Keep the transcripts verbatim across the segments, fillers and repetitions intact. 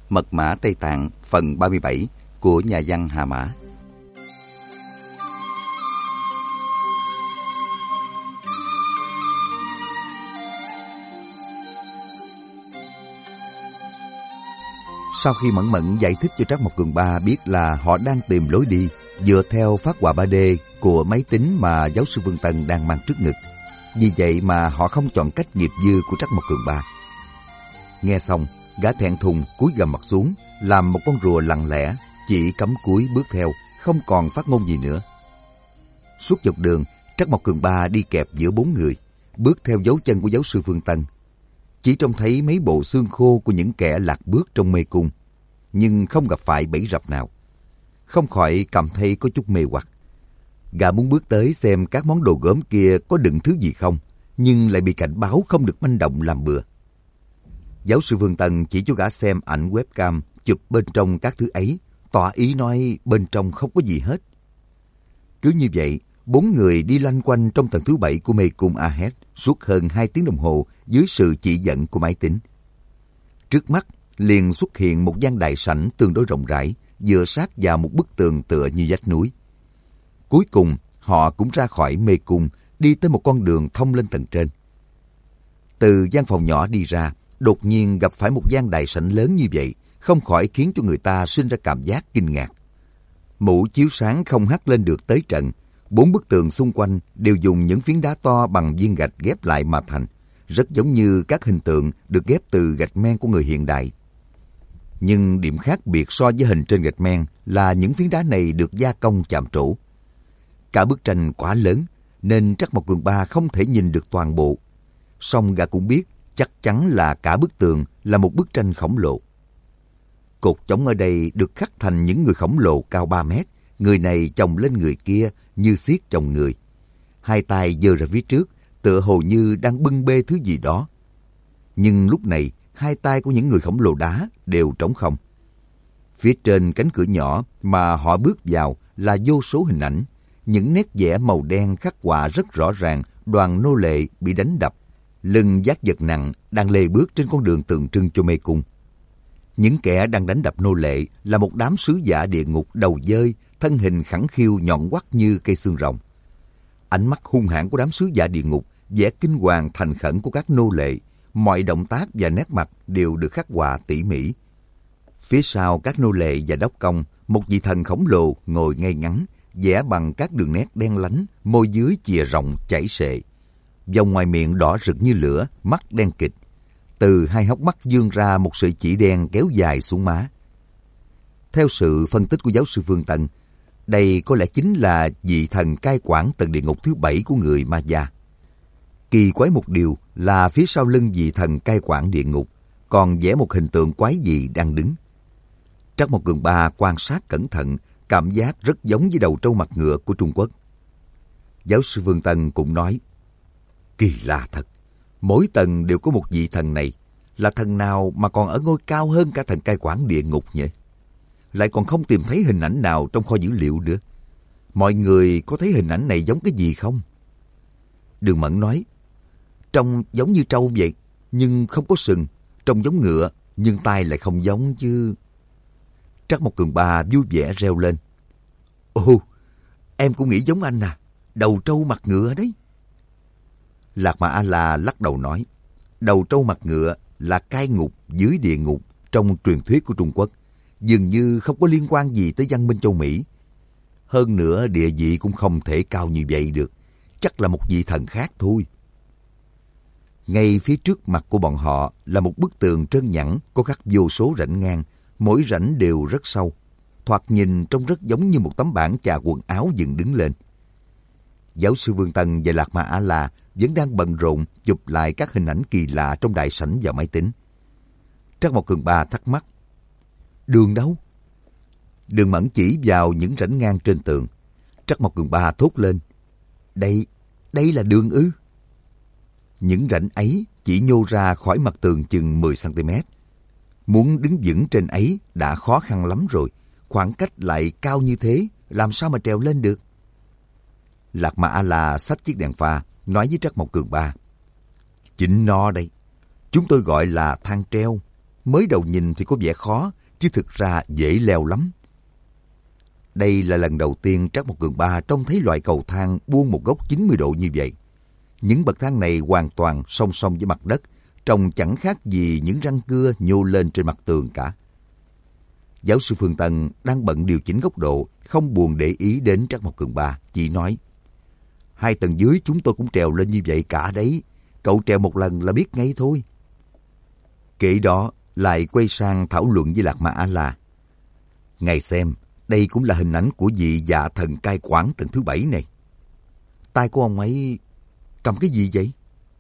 Mật mã Tây Tạng phần ba mươi bảy của nhà văn Hà Mã. Sau khi Mẫn Mẫn giải thích cho Trắc Mộc Cường Ba biết là họ đang tìm lối đi dựa theo phát họa ba D của máy tính mà giáo sư Vương Tân đang mang trước ngực, vì vậy mà họ không chọn cách nghiệp dư của Trắc Mộc Cường Ba. Nghe xong, gã thẹn thùng cúi gằm mặt xuống, làm một con rùa lặng lẽ, chỉ cắm cúi bước theo, không còn phát ngôn gì nữa. Suốt dọc đường, Trắc Mộc Cường Ba đi kẹp giữa bốn người, bước theo dấu chân của giáo sư Vương Tân. Chỉ trông thấy mấy bộ xương khô của những kẻ lạc bước trong mê cung, nhưng không gặp phải bẫy rập nào. Không khỏi cảm thấy có chút mê hoặc. Gã muốn bước tới xem các món đồ gốm kia có đựng thứ gì không, nhưng lại bị cảnh báo không được manh động làm bừa. Giáo sư Vương Tân chỉ cho gã xem ảnh webcam chụp bên trong các thứ ấy, tỏ ý nói bên trong không có gì hết. Cứ như vậy, bốn người đi loanh quanh trong tầng thứ bảy của mê cung Ahed suốt hơn hai tiếng đồng hồ dưới sự chỉ dẫn của máy tính. Trước mắt liền xuất hiện một gian đại sảnh tương đối rộng rãi, dựa sát vào một bức tường tựa như vách núi. Cuối cùng, họ cũng ra khỏi mê cung, đi tới một con đường thông lên tầng trên. Từ gian phòng nhỏ đi ra, đột nhiên gặp phải một gian đại sảnh lớn như vậy, không khỏi khiến cho người ta sinh ra cảm giác kinh ngạc. Mũ chiếu sáng không hắt lên được tới trận, bốn bức tường xung quanh đều dùng những phiến đá to bằng viên gạch ghép lại mà thành, rất giống như các hình tượng được ghép từ gạch men của người hiện đại. Nhưng điểm khác biệt so với hình trên gạch men là những phiến đá này được gia công chạm trổ. Cả bức tranh quá lớn nên Trắc Mộc Cường Ba không thể nhìn được toàn bộ. Song gã cũng biết chắc chắn là cả bức tường là một bức tranh khổng lồ. Cột chống ở đây được khắc thành những người khổng lồ cao ba mét, người này chồng lên người kia như xiết chồng người. Hai tay giơ ra phía trước, tựa hồ như đang bưng bê thứ gì đó. Nhưng lúc này, hai tay của những người khổng lồ đá đều trống không. Phía trên cánh cửa nhỏ mà họ bước vào là vô số hình ảnh, những nét vẽ màu đen khắc họa rất rõ ràng đoàn nô lệ bị đánh đập, lưng vác vật nặng đang lê bước trên con đường tượng trưng cho mê cung. Những kẻ đang đánh đập nô lệ là một đám sứ giả địa ngục đầu dơi, thân hình khẳng khiu nhọn quắt như cây xương rồng. Ánh mắt hung hãn của đám sứ giả địa ngục, vẻ kinh hoàng thành khẩn của các nô lệ, mọi động tác và nét mặt đều được khắc họa tỉ mỉ. Phía sau các nô lệ và đốc công, một vị thần khổng lồ ngồi ngay ngắn, vẽ bằng các đường nét đen lánh, môi dưới chìa rộng chảy xệ. Vòng ngoài miệng đỏ rực như lửa, mắt đen kịt. Từ hai hốc mắt vươn ra một sợi chỉ đen kéo dài xuống má. Theo sự phân tích của giáo sư Vương Tân, đây có lẽ chính là vị thần cai quản tầng địa ngục thứ bảy của người Maya. Kỳ quái một điều là phía sau lưng vị thần cai quản địa ngục còn vẽ một hình tượng quái dị đang đứng. Trắc Mộc Cường Ba quan sát cẩn thận, cảm giác rất giống với đầu trâu mặt ngựa của Trung Quốc. Giáo sư Vương Tân cũng nói, kỳ lạ thật, mỗi tầng đều có một vị thần này, là thần nào mà còn ở ngôi cao hơn cả thần cai quản địa ngục nhỉ? Lại còn không tìm thấy hình ảnh nào trong kho dữ liệu nữa. Mọi người có thấy hình ảnh này giống cái gì không? Đường Mẫn nói, trông giống như trâu vậy, nhưng không có sừng, trông giống ngựa, nhưng tai lại không giống chứ. Trắc Mộc Cường Ba vui vẻ reo lên, ồ, em cũng nghĩ giống anh à, đầu trâu mặt ngựa đấy. Lạc Mà A-la lắc đầu nói, đầu trâu mặt ngựa là cai ngục dưới địa ngục trong truyền thuyết của Trung Quốc, dường như không có liên quan gì tới văn minh châu Mỹ. Hơn nữa địa vị cũng không thể cao như vậy được, chắc là một vị thần khác thôi. Ngay phía trước mặt của bọn họ là một bức tường trơn nhẵn có khắc vô số rãnh ngang, mỗi rãnh đều rất sâu, thoạt nhìn trông rất giống như một tấm bảng chà quần áo dựng đứng lên. Giáo sư Vương Tân và Lạc Mà A-la vẫn đang bận rộn chụp lại các hình ảnh kỳ lạ trong đại sảnh vào máy tính. Trắc Mộc Cường Ba thắc mắc, đường đâu? Đường Mẫn chỉ vào những rãnh ngang trên tường. Trắc Mộc Cường Ba thốt lên, đây, đây là đường ư? Những rãnh ấy chỉ nhô ra khỏi mặt tường chừng mười xăng ti mét. Muốn đứng vững trên ấy đã khó khăn lắm rồi, khoảng cách lại cao như thế, làm sao mà trèo lên được? Lạc Mà A-la xách chiếc đèn pha, nói với Trắc Mộc Cường Ba, chính nó đây, chúng tôi gọi là thang treo. Mới đầu nhìn thì có vẻ khó, chứ thực ra dễ leo lắm. Đây là lần đầu tiên Trác Mộc Cường Ba trông thấy loại cầu thang buông một góc chín mươi độ như vậy. Những bậc thang này hoàn toàn song song với mặt đất, trông chẳng khác gì những răng cưa nhô lên trên mặt tường cả. Giáo sư Phương Tân đang bận điều chỉnh góc độ, không buồn để ý đến Trác Mộc Cường Ba, chỉ nói: hai tầng dưới chúng tôi cũng trèo lên như vậy cả đấy, cậu trèo một lần là biết ngay thôi. Kể đó lại quay sang thảo luận với Lạc Ma A-la. Ngài xem, đây cũng là hình ảnh của vị dạ thần cai quản tầng thứ bảy này. Tay của ông ấy cầm cái gì vậy?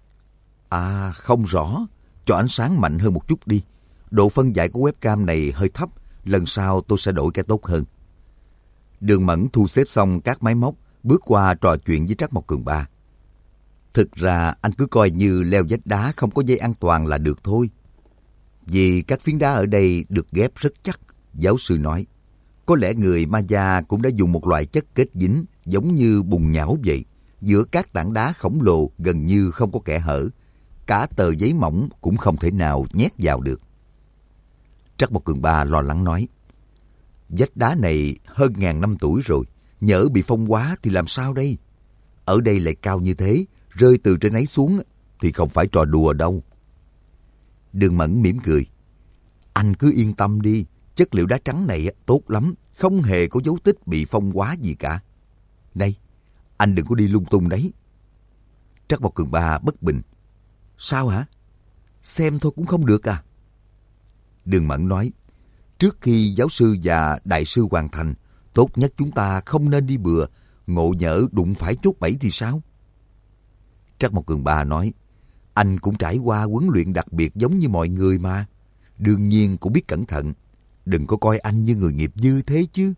À, không rõ. Cho ánh sáng mạnh hơn một chút đi. Độ phân giải của webcam này hơi thấp. Lần sau tôi sẽ đổi cái tốt hơn. Đường Mẫn thu xếp xong các máy móc, bước qua trò chuyện với Trác Mộc Cường Ba. Thực ra anh cứ coi như leo vách đá không có dây an toàn là được thôi. Vì các phiến đá ở đây được ghép rất chắc, giáo sư nói. Có lẽ người Maya cũng đã dùng một loại chất kết dính giống như bùn nhão vậy. Giữa các tảng đá khổng lồ gần như không có kẽ hở. Cả tờ giấy mỏng cũng không thể nào nhét vào được. Trác Mộc Cường Ba lo lắng nói. Vách đá này hơn ngàn năm tuổi rồi. Nhỡ bị phong hóa thì làm sao đây? Ở đây lại cao như thế, rơi từ trên ấy xuống thì không phải trò đùa đâu. Đường Mẫn mỉm cười. Anh cứ yên tâm đi. Chất liệu đá trắng này tốt lắm. Không hề có dấu tích bị phong hóa gì cả. Này, anh đừng có đi lung tung đấy. Trác Mộc Cường Ba bất bình. Sao hả? Xem thôi cũng không được à? Đường Mẫn nói. Trước khi giáo sư và đại sư hoàn thành, tốt nhất chúng ta không nên đi bừa. Ngộ nhỡ đụng phải chốt bẫy thì sao? Trác Mộc Cường Ba nói. Anh cũng trải qua huấn luyện đặc biệt giống như mọi người mà. Đương nhiên cũng biết cẩn thận. Đừng có coi anh như người nghiệp dư thế chứ.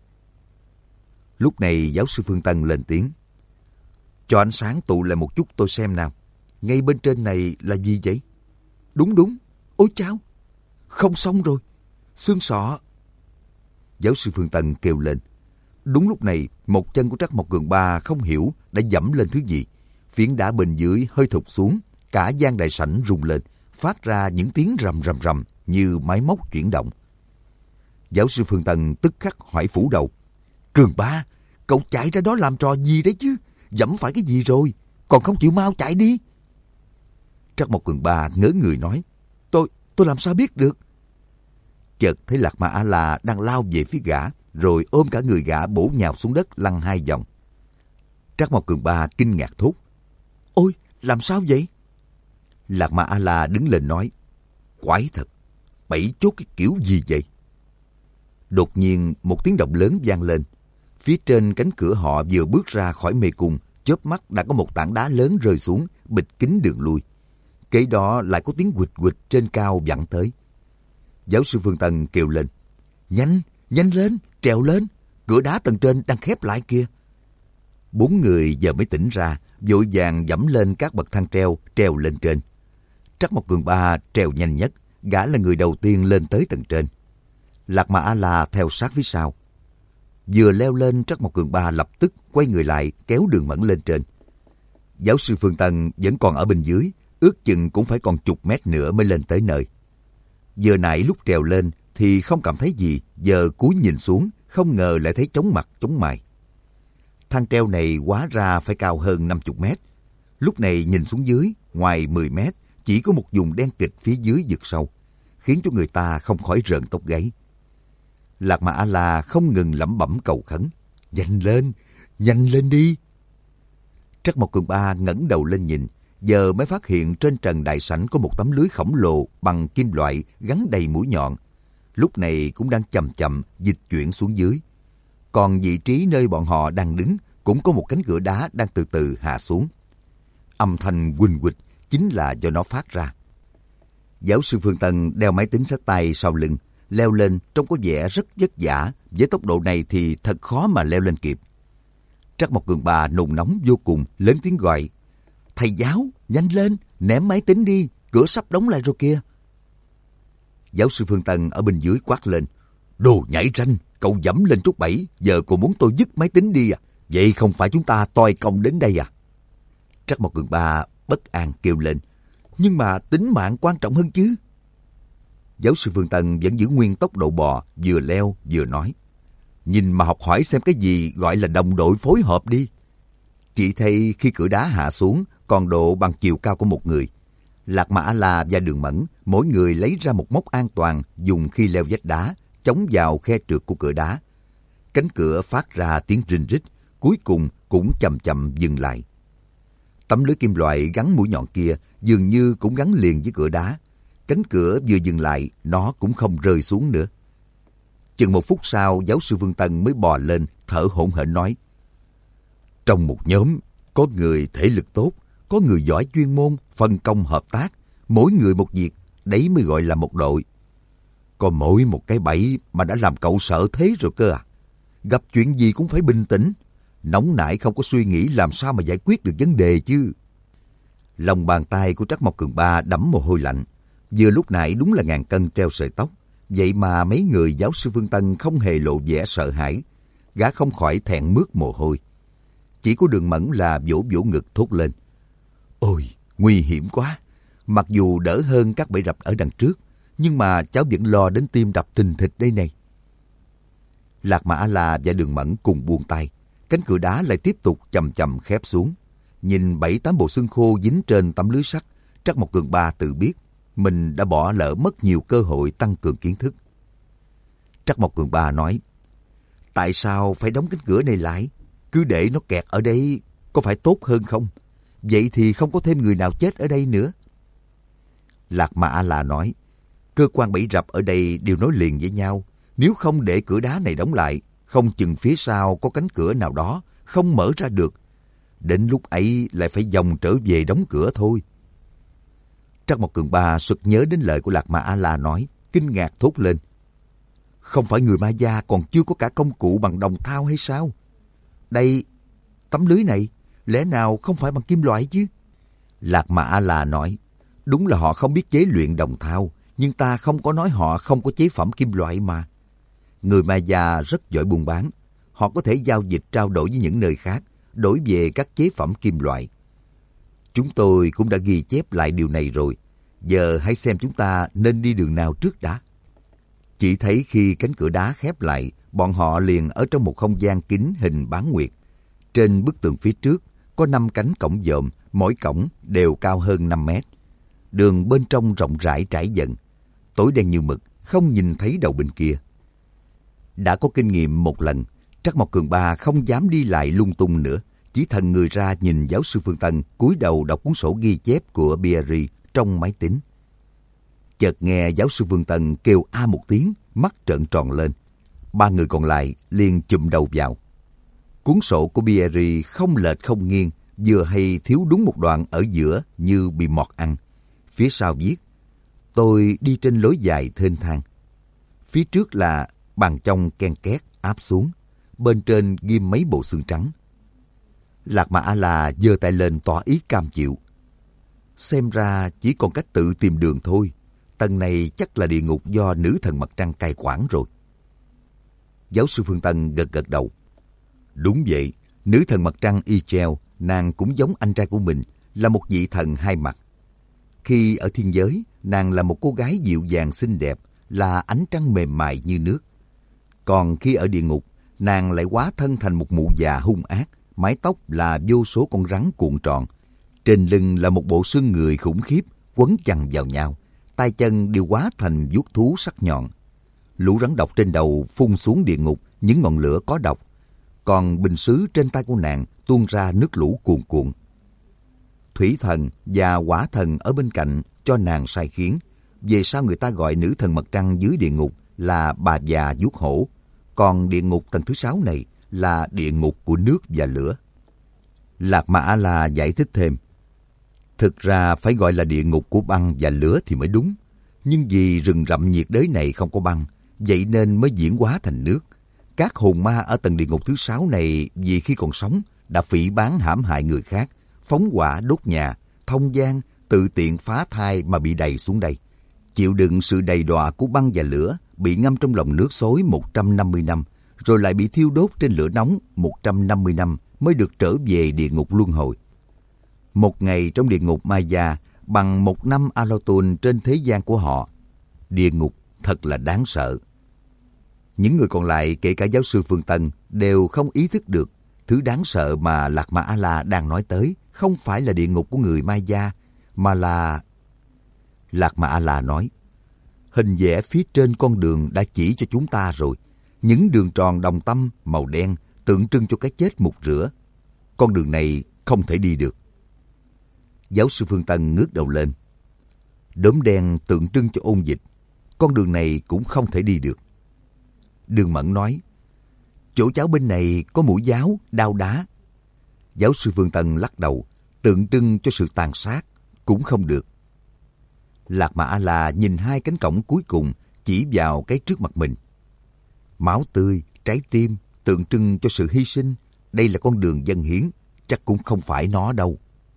Lúc này giáo sư Phương Tân lên tiếng. Cho ánh sáng tụ lại một chút tôi xem nào. Ngay bên trên này là gì vậy? Đúng đúng. Ôi chao. Không xong rồi. Xương sọ. Giáo sư Phương Tân kêu lên. Đúng lúc này, một chân của Trác Mộc Cường Ba không hiểu đã dẫm lên thứ gì. Phiến đá bên dưới hơi thụt xuống. Cả gian đại sảnh rung lên, phát ra những tiếng rầm rầm rầm như máy móc chuyển động. Giáo sư Phương Tân tức khắc hỏi phủ đầu. Cường Ba, cậu chạy ra đó làm trò gì đấy chứ? Dẫm phải cái gì rồi? Còn không chịu mau chạy đi. Trác Mộc Cường Ba ngớ người nói. Tôi, tôi làm sao biết được? Chợt thấy Lạc Ma A-la đang lao về phía gã, rồi ôm cả người gã bổ nhào xuống đất lăn hai vòng. Trác Mộc Cường Ba kinh ngạc thốt. Ôi, làm sao vậy? Lạc Ma A-la đứng lên nói. Quái thật, bảy chốt cái kiểu gì vậy? Đột nhiên một tiếng động lớn vang lên. Phía trên cánh cửa họ vừa bước ra khỏi mê cung, chớp mắt đã có một tảng đá lớn rơi xuống, bịt kín đường lui. Kế đó lại có tiếng quịch quịch trên cao vẳng tới. Giáo sư Phương Tân kêu lên. Nhanh, nhanh lên, trèo lên, cửa đá tầng trên đang khép lại kia. Bốn người giờ mới tỉnh ra, vội vàng dẫm lên các bậc thang treo, trèo lên trên. Trác Mộc Cường Ba trèo nhanh nhất, gã là người đầu tiên lên tới tầng trên. Lạc Ma A-la theo sát phía sau. Vừa leo lên, Trác Mộc Cường Ba lập tức quay người lại kéo Đường Mẫn lên trên. Giáo sư Phương Tân vẫn còn ở bên dưới, ước chừng cũng phải còn chục mét nữa mới lên tới nơi. Vừa nãy lúc trèo lên thì không cảm thấy gì, giờ cúi nhìn xuống, không ngờ lại thấy chóng mặt chóng mày. Thang treo này hóa ra phải cao hơn năm mươi mét. Lúc này nhìn xuống dưới, ngoài mười mét, chỉ có một vùng đen kịt phía dưới vực sâu, khiến cho người ta không khỏi rợn tóc gáy. Lạc Ma A-la không ngừng lẩm bẩm cầu khấn. Nhanh lên, nhanh lên đi. Trác Mộc Cường Ba ngẩng đầu lên nhìn, giờ mới phát hiện trên trần đại sảnh có một tấm lưới khổng lồ bằng kim loại gắn đầy mũi nhọn. Lúc này cũng đang chậm chậm dịch chuyển xuống dưới. Còn vị trí nơi bọn họ đang đứng cũng có một cánh cửa đá đang từ từ hạ xuống. Âm thanh huỳnh huỳnh chính là do nó phát ra. Giáo sư Phương Tân đeo máy tính xách tay sau lưng, leo lên trông có vẻ rất vất vả. Với tốc độ này thì thật khó mà leo lên kịp. Trác Mộc Cường Ba nôn nóng vô cùng, lớn tiếng gọi. Thầy giáo, nhanh lên, ném máy tính đi, cửa sắp đóng lại rồi kia. Giáo sư Phương Tân ở bên dưới quát lên. Đồ nhảy ranh, cậu dẫm lên chốt bẫy, giờ cô muốn tôi dứt máy tính đi à? Vậy không phải chúng ta toi công đến đây à? Trác Mộc Cường Ba bất an kêu lên. Nhưng mà tính mạng quan trọng hơn chứ. giáo sư Phương Tân vẫn giữ nguyên tốc độ bò, vừa leo vừa nói. Nhìn mà học hỏi xem cái gì gọi là đồng đội phối hợp đi. Chỉ thấy khi cửa đá hạ xuống còn độ bằng chiều cao của một người. Lạc Mà A-la và Đường Mẫn mỗi người lấy ra một móc an toàn dùng khi leo vách đá, chống vào khe trượt của cửa đá. Cánh cửa phát ra tiếng rinh rít, cuối cùng cũng chậm chậm dừng lại. Tấm lưới kim loại gắn mũi nhọn kia dường như cũng gắn liền với cửa đá. Cánh cửa vừa dừng lại, nó cũng không rơi xuống nữa. Chừng một phút sau, giáo sư Phương Tân mới bò lên, thở hổn hển nói. Trong một nhóm, có người thể lực tốt, có người giỏi chuyên môn, phân công hợp tác, mỗi người một việc, đấy mới gọi là một đội. Còn mỗi một cái bẫy mà đã làm cậu sợ thế rồi cơ à. Gặp chuyện gì cũng phải bình tĩnh, nóng nảy không có suy nghĩ làm sao mà giải quyết được vấn đề chứ. Lòng bàn tay của Trắc Mộc Cường Ba đẫm mồ hôi lạnh. Vừa lúc nãy đúng là ngàn cân treo sợi tóc. Vậy mà mấy người giáo sư Phương Tân không hề lộ vẻ sợ hãi. Gã không khỏi thẹn mướt mồ hôi. Chỉ có Đường Mẫn là vỗ vỗ ngực thốt lên. Ôi, nguy hiểm quá. Mặc dù đỡ hơn các bẫy rập ở đằng trước, nhưng mà cháu vẫn lo đến tim đập thình thịch đây này. Lạc Mà A-la và Đường Mẫn cùng buông tay. Cánh cửa đá lại tiếp tục chậm chậm khép xuống. Nhìn bảy tám bộ xương khô dính trên tấm lưới sắt, Trắc Mộc Cường Ba tự biết mình đã bỏ lỡ mất nhiều cơ hội tăng cường kiến thức. Trắc Mộc Cường Ba nói, tại sao phải đóng cánh cửa này lại? Cứ để nó kẹt ở đây có phải tốt hơn không? Vậy thì không có thêm người nào chết ở đây nữa. Lạc Mà A-la nói, cơ quan bẫy rập ở đây đều nối liền với nhau. Nếu không để cửa đá này đóng lại, không chừng phía sau có cánh cửa nào đó không mở ra được. Đến lúc ấy lại phải vòng trở về đóng cửa thôi. Trắc Mộc Cường Ba sực nhớ đến lời của Lạc Mà A-la nói, kinh ngạc thốt lên. Không phải người Ma Gia còn chưa có cả công cụ bằng đồng thau hay sao? Đây, tấm lưới này, lẽ nào không phải bằng kim loại chứ? Lạc Mà A-la nói, đúng là họ không biết chế luyện đồng thau, nhưng ta không có nói họ không có chế phẩm kim loại mà. Người Ma Gia rất giỏi buôn bán, họ có thể giao dịch trao đổi với những nơi khác, đổi về các chế phẩm kim loại. Chúng tôi cũng đã ghi chép lại điều này rồi, giờ hãy xem chúng ta nên đi đường nào trước đã. Chỉ thấy khi cánh cửa đá khép lại, bọn họ liền ở trong một không gian kín hình bán nguyệt. Trên bức tường phía trước có năm cánh cổng dòm, mỗi cổng đều cao hơn năm mét. Đường bên trong rộng rãi trải dần, tối đen như mực, không nhìn thấy đầu bên kia. Đã có kinh nghiệm một lần, Trắc Mộc Cường Ba không dám đi lại lung tung nữa, chỉ thần người ra nhìn giáo sư Phương Tân cúi đầu đọc cuốn sổ ghi chép của Pierre trong máy tính. Chợt nghe giáo sư Phương Tân kêu a một tiếng, mắt trợn tròn lên. Ba người còn lại liền chụm đầu vào. Cuốn sổ của Pierre không lệch không nghiêng, vừa hay thiếu đúng một đoạn ở giữa như bị mọt ăn. Phía sau viết, tôi đi trên lối dài thênh thang. Phía trước là bàn trong ken két áp xuống, bên trên ghim mấy bộ xương trắng. Lạc Mà A-la giơ tay lên tỏ ý cam chịu. Xem ra chỉ còn cách tự tìm đường thôi. Tầng này chắc là địa ngục do nữ thần mặt trăng cai quản rồi. Giáo sư Phương Tân gật gật đầu. Đúng vậy, nữ thần mặt trăng Echel, nàng cũng giống anh trai của mình, là một vị thần hai mặt. Khi ở thiên giới, nàng là một cô gái dịu dàng xinh đẹp, là ánh trăng mềm mại như nước. Còn khi ở địa ngục, nàng lại hóa thân thành một mụ già hung ác, mái tóc là vô số con rắn cuộn tròn. Trên lưng là một bộ xương người khủng khiếp, quấn chằng vào nhau. Tay chân đều hóa thành vuốt thú sắc nhọn. Lũ rắn độc trên đầu phun xuống địa ngục những ngọn lửa có độc. Còn bình sứ trên tay của nàng tuôn ra nước lũ cuồn cuộn. Thủy thần và hỏa thần ở bên cạnh cho nàng sai khiến. Về sau người ta gọi nữ thần mặt trăng dưới địa ngục là bà già vuốt hổ. Còn địa ngục tầng thứ sáu này là địa ngục của nước và lửa. Lạc Mà A-la giải thích thêm. Thực ra phải gọi là địa ngục của băng và lửa thì mới đúng. Nhưng vì rừng rậm nhiệt đới này không có băng, vậy nên mới diễn hóa thành nước. Các hồn ma ở tầng địa ngục thứ sáu này vì khi còn sống đã phỉ báng hãm hại người khác, phóng hỏa đốt nhà, thông gian, tự tiện phá thai mà bị đầy xuống đây. Chịu đựng sự đầy đọa của băng và lửa, bị ngâm trong lòng nước xối một trăm năm mươi năm, rồi lại bị thiêu đốt trên lửa nóng một trăm năm mươi năm mới được trở về địa ngục luân hồi. Một ngày trong địa ngục Maya bằng một năm Alotun trên thế gian của họ. Địa ngục thật là đáng sợ. Những người còn lại, kể cả giáo sư Phương Tân, đều không ý thức được thứ đáng sợ mà Lạc Ma A-la đang nói tới không phải là địa ngục của người Maya, mà là... Lạc Ma A-la nói, hình vẽ phía trên con đường đã chỉ cho chúng ta rồi. Những đường tròn đồng tâm màu đen tượng trưng cho cái chết mục rửa. Con đường này không thể đi được. Giáo sư Phương Tân ngước đầu lên. Đốm đen tượng trưng cho ôn dịch. Con đường này cũng không thể đi được. Đường Mẫn nói, chỗ cháu bên này có mũi giáo, đao đá. Giáo sư Phương Tân lắc đầu, tượng trưng cho sự tàn sát, cũng không được. Lạc Ma A-la nhìn hai cánh cổng cuối cùng, chỉ vào cái trước mặt mình. Máu tươi, trái tim, tượng trưng cho sự hy sinh. Đây là con đường dâng hiến, chắc cũng không phải nó đâu.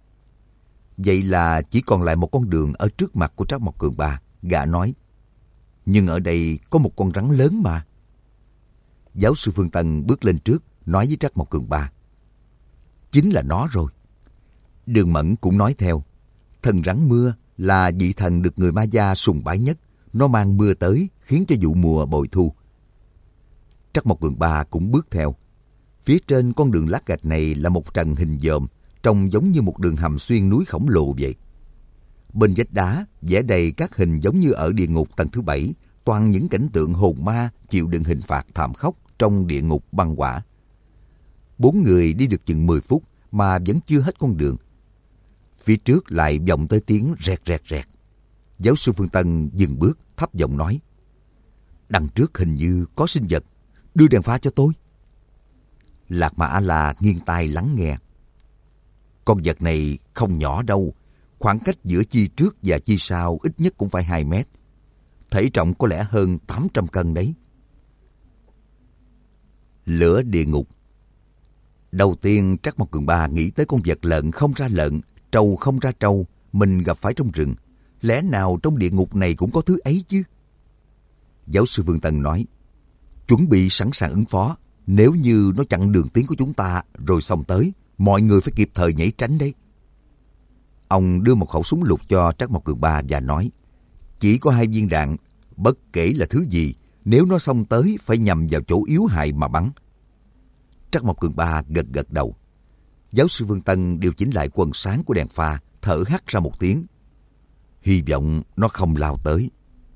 Vậy là chỉ còn lại một con đường ở trước mặt của Trác Mộc Cường Ba. Gã nói, nhưng ở đây có một con rắn lớn mà. Giáo sư Phương Tân bước lên trước, nói với Trác Mộc Cường Ba, chính là nó rồi. Đường Mẫn cũng nói theo, thần rắn mưa là vị thần được người Maya sùng bái nhất. Nó mang mưa tới, khiến cho vụ mùa bội thu. Trác Mộc Cường Ba cũng bước theo. Phía trên con đường lát gạch này là một trần hình dòm, trông giống như một đường hầm xuyên núi khổng lồ vậy. Bên vách đá vẽ đầy các hình giống như ở địa ngục tầng thứ bảy, toàn những cảnh tượng hồn ma chịu đựng hình phạt thảm khốc trong địa ngục băng hỏa. Bốn người đi được chừng mười phút mà vẫn chưa hết con đường. Phía trước lại vọng tới tiếng rẹt rẹt rẹt. Giáo sư Phương Tân dừng bước, thấp giọng nói, đằng trước hình như có sinh vật, đưa đèn pha cho tôi. Lạc Ma A-la nghiêng tai lắng nghe. Con vật này không nhỏ đâu, khoảng cách giữa chi trước và chi sau ít nhất cũng phải hai mét. Thể trọng có lẽ hơn tám trăm cân đấy. Lửa địa ngục. Đầu tiên Trác Mộc Cường Ba nghĩ tới con vật lợn không ra lợn, trâu không ra trâu, mình gặp phải trong rừng. Lẽ nào trong địa ngục này cũng có thứ ấy chứ? Giáo sư Phương Tân nói, chuẩn bị sẵn sàng ứng phó. Nếu như nó chặn đường tiến của chúng ta rồi xông tới, mọi người phải kịp thời nhảy tránh đấy. Ông đưa một khẩu súng lục cho Trác Mộc Cường Ba và nói, chỉ có hai viên đạn, bất kể là thứ gì, nếu nó xông tới phải nhằm vào chỗ yếu hại mà bắn. Trác Mộc Cường Ba gật gật đầu. Giáo sư Phương Tân điều chỉnh lại quần sáng của đèn pha, thở hắt ra một tiếng. Hy vọng nó không lao tới.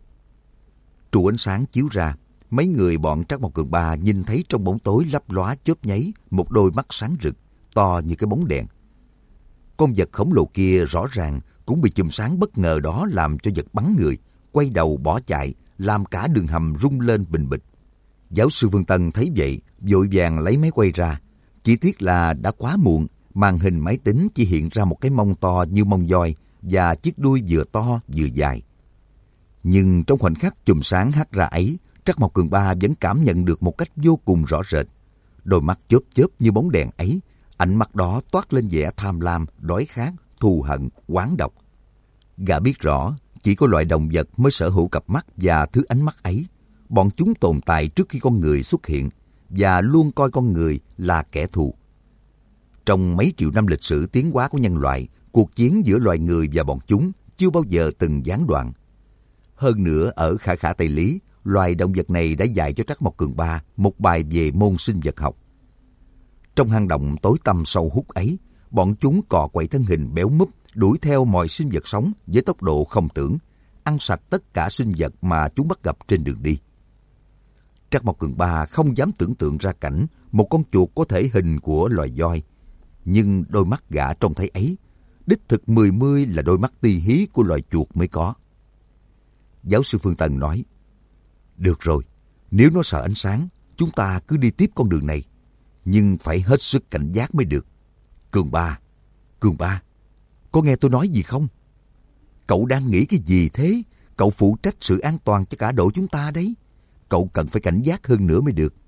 Trụ ánh sáng chiếu ra, mấy người bọn Trác Mộc Cường Ba nhìn thấy trong bóng tối lấp lóa chớp nháy một đôi mắt sáng rực, to như cái bóng đèn. Con vật khổng lồ kia rõ ràng cũng bị chùm sáng bất ngờ đó làm cho giật bắn người, quay đầu bỏ chạy, làm cả đường hầm rung lên bình bịch. Giáo sư Phương Tân thấy vậy, vội vàng lấy máy quay ra. Chỉ tiếc là đã quá muộn, màn hình máy tính chỉ hiện ra một cái mông to như mông voi và chiếc đuôi vừa to vừa dài. Nhưng trong khoảnh khắc chùm sáng hắt ra ấy, Trác Mộc Cường Ba vẫn cảm nhận được một cách vô cùng rõ rệt. Đôi mắt chớp chớp như bóng đèn ấy, ánh mắt đó toát lên vẻ tham lam, đói khát, thù hận, oán độc. Gã biết rõ, chỉ có loài động vật mới sở hữu cặp mắt và thứ ánh mắt ấy. Bọn chúng tồn tại trước khi con người xuất hiện và luôn coi con người là kẻ thù. Trong mấy triệu năm lịch sử tiến hóa của nhân loại, cuộc chiến giữa loài người và bọn chúng chưa bao giờ từng gián đoạn. Hơn nữa, ở Khả Khả Tây Lý, loài động vật này đã dạy cho Trác Mộc Cường Ba một bài về môn sinh vật học. Trong hang động tối tăm sâu hút ấy, bọn chúng cò quậy thân hình béo múp, đuổi theo mọi sinh vật sống với tốc độ không tưởng, ăn sạch tất cả sinh vật mà chúng bắt gặp trên đường đi. Trác Mộc Cường Ba không dám tưởng tượng ra cảnh một con chuột có thể hình của loài voi, nhưng đôi mắt gã trông thấy ấy, đích thực mười mươi là đôi mắt ti hí của loài chuột mới có. Giáo sư Phương Tân nói, được rồi, nếu nó sợ ánh sáng, chúng ta cứ đi tiếp con đường này, nhưng phải hết sức cảnh giác mới được. Cường Ba, Cường Ba, có nghe tôi nói gì không? Cậu đang nghĩ cái gì thế? Cậu phụ trách sự an toàn cho cả đội chúng ta đấy. Cậu cần phải cảnh giác hơn nữa mới được.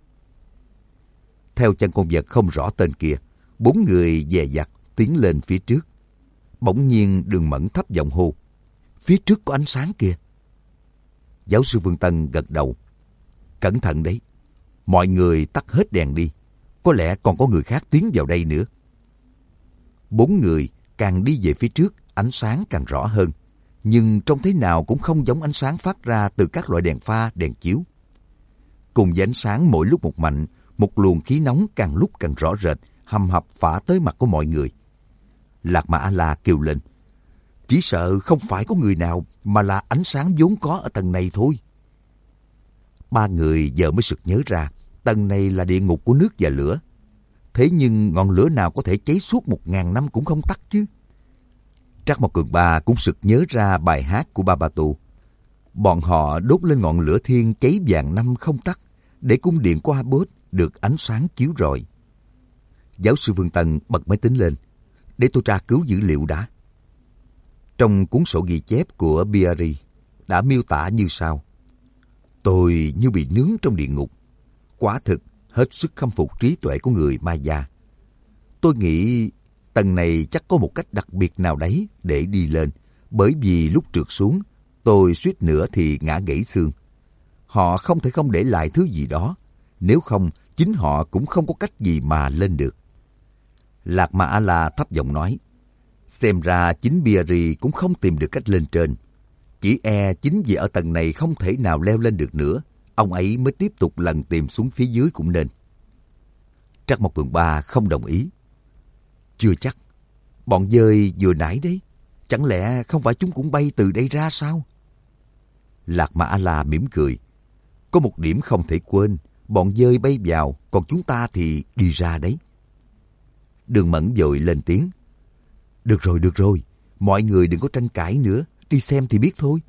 Theo chân con vật không rõ tên kia, bốn người dè dặt tiến lên phía trước. Bỗng nhiên Đường Mẫn thấp giọng hô, phía trước có ánh sáng kìa. Giáo sư Phương Tân gật đầu. Cẩn thận đấy, mọi người tắt hết đèn đi, có lẽ còn có người khác tiến vào đây nữa. Bốn người càng đi về phía trước, ánh sáng càng rõ hơn. nhưng trông thế nào cũng không giống ánh sáng phát ra từ các loại đèn pha, đèn chiếu. Cùng với ánh sáng mỗi lúc một mạnh, một luồng khí nóng càng lúc càng rõ rệt, hầm hập phả tới mặt của mọi người. Lạc Ma A-la kêu lên, chỉ sợ không phải có người nào mà là ánh sáng vốn có ở tầng này thôi. Ba người giờ mới sực nhớ ra, tầng này là địa ngục của nước và lửa. Thế nhưng ngọn lửa nào có thể cháy suốt một ngàn năm cũng không tắt chứ? Trắc Mộc Cường Ba cũng sực nhớ ra bài hát của Ba Ba Tu. Bọn họ đốt lên ngọn lửa thiên cháy vạn năm không tắt, để cung điện của A-Bốt được ánh sáng chiếu rọi. Giáo sư Vương Tân bật máy tính lên, để tôi tra cứu dữ liệu đã. Trong cuốn sổ ghi chép của Biari đã miêu tả như sau. Tôi như bị nướng trong địa ngục. Quả thực hết sức khâm phục trí tuệ của người Maya. Tôi nghĩ tầng này chắc có một cách đặc biệt nào đấy để đi lên, bởi vì lúc trượt xuống, tôi suýt nữa thì ngã gãy xương. Họ không thể không để lại thứ gì đó, nếu không chính họ cũng không có cách gì mà lên được. Lạc Ma A-la thấp giọng nói, xem ra chính Biari cũng không tìm được cách lên trên. Chỉ e chính vì ở tầng này không thể nào leo lên được nữa, ông ấy mới tiếp tục lần tìm xuống phía dưới cũng nên. Trắc Mộc Cường Ba không đồng ý. Chưa chắc. Bọn dơi vừa nãy đấy, chẳng lẽ không phải chúng cũng bay từ đây ra sao? Lạc Ma A-la mỉm cười. Có một điểm không thể quên, bọn dơi bay vào, còn chúng ta thì đi ra đấy. Đường Mẫn vội lên tiếng. Được rồi, được rồi, mọi người đừng có tranh cãi nữa, đi xem thì biết thôi.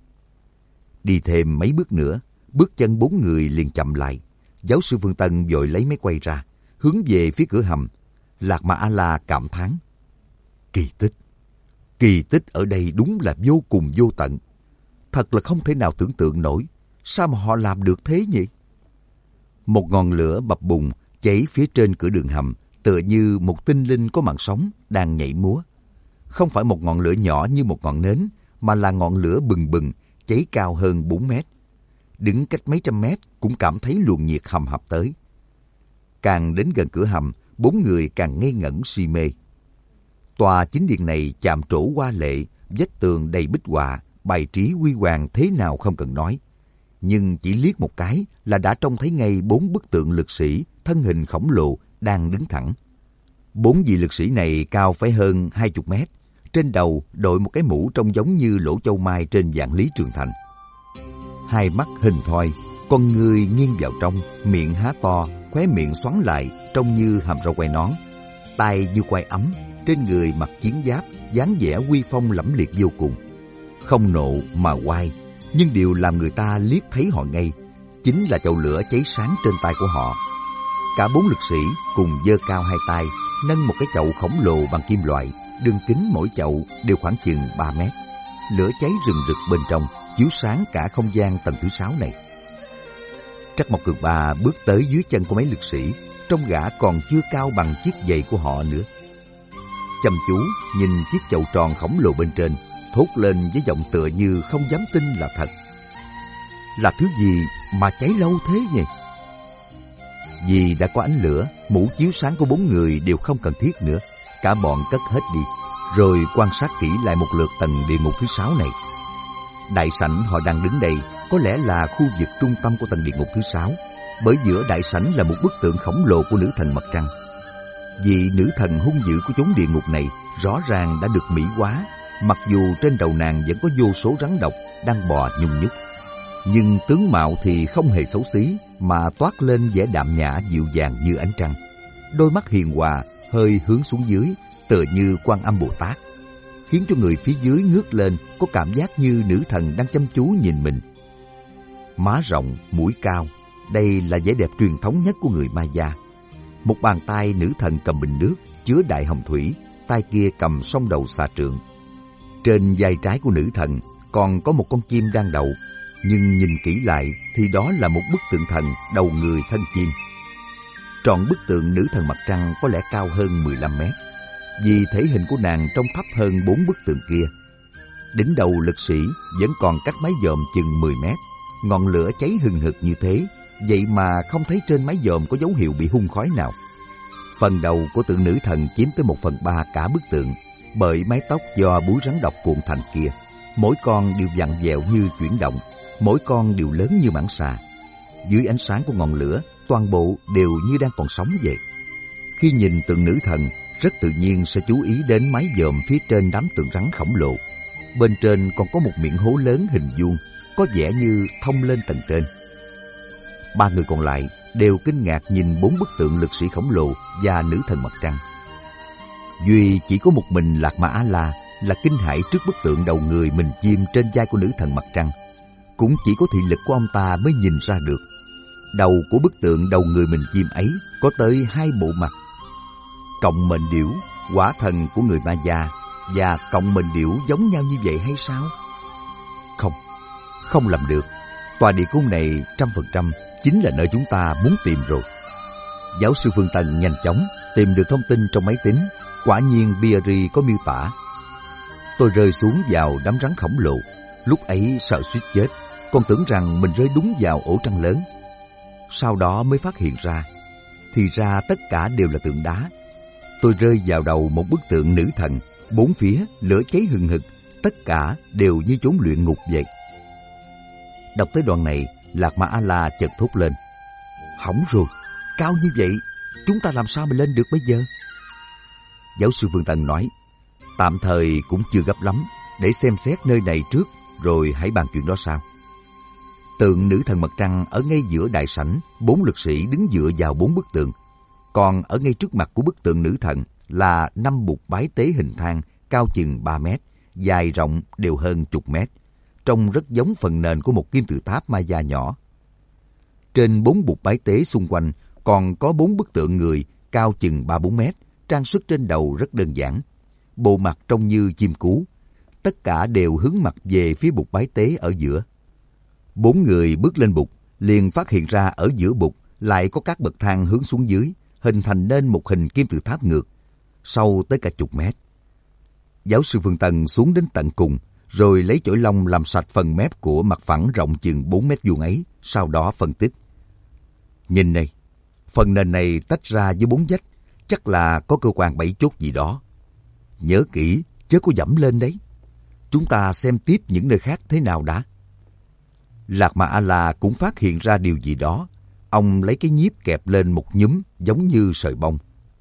Đi thêm mấy bước nữa, bước chân bốn người liền chậm lại. Giáo sư Vương Tân vội lấy máy quay ra, hướng về phía cửa hầm. Lạc Ma A-la cảm thán. Kỳ tích. Kỳ tích ở đây đúng là vô cùng vô tận. Thật là không thể nào tưởng tượng nổi. Sao mà họ làm được thế nhỉ? Một ngọn lửa bập bùng cháy phía trên cửa đường hầm, tựa như một tinh linh có mạng sống đang nhảy múa. Không phải một ngọn lửa nhỏ như một ngọn nến, mà là ngọn lửa bừng bừng, cháy cao hơn bốn mét. Đứng cách mấy trăm mét cũng cảm thấy luồng nhiệt hầm hập tới. Càng đến gần cửa hầm, bốn người càng ngây ngẩn si mê. Tòa chính điện này chạm trổ hoa lệ, vách tường đầy bích họa, bài trí huy hoàng thế nào không cần nói. Nhưng chỉ liếc một cái là đã trông thấy ngay bốn bức tượng lực sĩ, thân hình khổng lồ đang đứng thẳng. Bốn vị lực sĩ này cao phải hơn hai chục mét, trên đầu đội một cái mũ trông giống như lỗ châu mai trên vạn lý trường thành. Hai mắt hình thoi, con người nghiêng vào trong, miệng há to, khóe miệng xoắn lại trông như hàm râu quai nón, tay như quai ấm, trên người mặc chiến giáp, dáng vẻ uy phong lẫm liệt vô cùng. Không nộ mà oai, nhưng điều làm người ta liếc thấy họ ngay chính là chậu lửa cháy sáng trên tay của họ. Cả bốn lực sĩ cùng giơ cao hai tay, nâng một cái chậu khổng lồ bằng kim loại, đường kính mỗi chậu đều khoảng chừng ba mét. Lửa cháy rừng rực bên trong, chiếu sáng cả không gian tầng thứ sáu này. Trắc Mộc Cường Ba bước tới dưới chân của mấy lực sĩ, trông gã còn chưa cao bằng chiếc giày của họ nữa. Chăm chú nhìn chiếc chậu tròn khổng lồ bên trên, thốt lên với giọng tựa như không dám tin là thật. Là thứ gì mà cháy lâu thế nhỉ? Vì đã có ánh lửa, mũ chiếu sáng của bốn người đều không cần thiết nữa. Cả bọn cất hết đi, rồi quan sát kỹ lại một lượt tầng địa ngục thứ sáu này. Đại sảnh họ đang đứng đây có lẽ là khu vực trung tâm của tầng địa ngục thứ sáu, bởi giữa đại sảnh là một bức tượng khổng lồ của nữ thần mặt trăng. Vị nữ thần hung dữ của chốn địa ngục này rõ ràng đã được mỹ hóa, mặc dù trên đầu nàng vẫn có vô số rắn độc đang bò nhung nhúc. Nhưng tướng mạo thì không hề xấu xí, mà toát lên vẻ đạm nhã dịu dàng như ánh trăng. Đôi mắt hiền hòa hơi hướng xuống dưới, tựa như Quan Âm Bồ Tát, khiến cho người phía dưới ngước lên có cảm giác như nữ thần đang chăm chú nhìn mình. Má rộng, mũi cao, đây là vẻ đẹp truyền thống nhất của người Maya. Một bàn tay nữ thần cầm bình nước chứa đại hồng thủy, tay kia cầm song đầu xà trượng. Trên vai trái của nữ thần còn có một con chim đang đậu, nhưng nhìn kỹ lại thì đó là một bức tượng thần đầu người thân chim. Trọn bức tượng nữ thần mặt trăng có lẽ cao hơn mười lăm mét, vì thể hình của nàng trông thấp hơn bốn bức tượng kia. Đỉnh đầu lực sĩ vẫn còn cách mái dòm chừng mười mét, ngọn lửa cháy hừng hực như thế, vậy mà không thấy trên mái dòm có dấu hiệu bị hun khói nào. Phần đầu của tượng nữ thần chiếm tới một phần ba cả bức tượng, bởi mái tóc do búi rắn độc cuộn thành kia. mỗi con đều vặn vẹo như chuyển động, mỗi con đều lớn như mãng xà. Dưới ánh sáng của ngọn lửa, toàn bộ đều như đang còn sống vậy. Khi nhìn tượng nữ thần, rất tự nhiên sẽ chú ý đến mái dòm phía trên đám tượng rắn khổng lồ. Bên trên còn có một miệng hố lớn hình vuông, có vẻ như thông lên tầng trên. Ba người còn lại đều kinh ngạc nhìn bốn bức tượng lực sĩ khổng lồ và nữ thần mặt trăng. Duy chỉ có một mình Lạc Ma A-la là kinh hãi trước bức tượng đầu người mình chim trên vai của nữ thần mặt trăng. Cũng chỉ có thị lực của ông ta mới nhìn ra được. Đầu của bức tượng đầu người mình chim ấy có tới hai bộ mặt. Cộng mệnh điểu, quả thần của người Maya, và cộng mệnh điểu giống nhau như vậy hay sao? Không, không làm được. Tòa địa cung này trăm phần trăm chính là nơi chúng ta muốn tìm rồi. Giáo sư Phương Tân nhanh chóng tìm được thông tin trong máy tính. Quả nhiên Biari có miêu tả. Tôi rơi xuống vào đám rắn khổng lồ. Lúc ấy sợ suýt chết, còn tưởng rằng mình rơi đúng vào ổ trăng lớn. Sau đó mới phát hiện ra, thì ra tất cả đều là tượng đá. Tôi rơi vào đầu một bức tượng nữ thần, bốn phía lửa cháy hừng hực, tất cả đều như chốn luyện ngục vậy. Đọc tới đoạn này, Lạc Ma A-la chợt thốt lên. Hỏng rồi, cao như vậy, chúng ta làm sao mà lên được bây giờ? Giáo sư Phương Tân nói, tạm thời cũng chưa gấp lắm, để xem xét nơi này trước, rồi hãy bàn chuyện đó sau. Tượng nữ thần mặt trăng ở ngay giữa đại sảnh, bốn lực sĩ đứng dựa vào bốn bức tượng. Còn ở ngay trước mặt của bức tượng nữ thần là năm bục bái tế hình thang cao chừng ba mét, dài rộng đều hơn chục mét, trông rất giống phần nền của một kim tự tháp Maya nhỏ. Trên bốn bục bái tế xung quanh còn có bốn bức tượng người cao chừng ba bốn mét, trang sức trên đầu rất đơn giản. Bộ mặt trông như chim cú, tất cả đều hướng mặt về phía bục bái tế ở giữa. Bốn người bước lên bục, liền phát hiện ra ở giữa bục lại có các bậc thang hướng xuống dưới, hình thành nên một hình kim tự tháp ngược, sâu tới cả chục mét. Giáo sư Phương Tân xuống đến tận cùng, rồi lấy chổi lông làm sạch phần mép của mặt phẳng rộng chừng bốn mét vuông ấy, sau đó phân tích. Nhìn này, phần nền này tách ra với bốn vách, chắc là có cơ quan bảy chốt gì đó. Nhớ kỹ, chớ có dẫm lên đấy. Chúng ta xem tiếp những nơi khác thế nào đã. Lạc Ma A-la cũng phát hiện ra điều gì đó. Ông lấy cái nhíp kẹp lên một nhúm giống như sợi bông.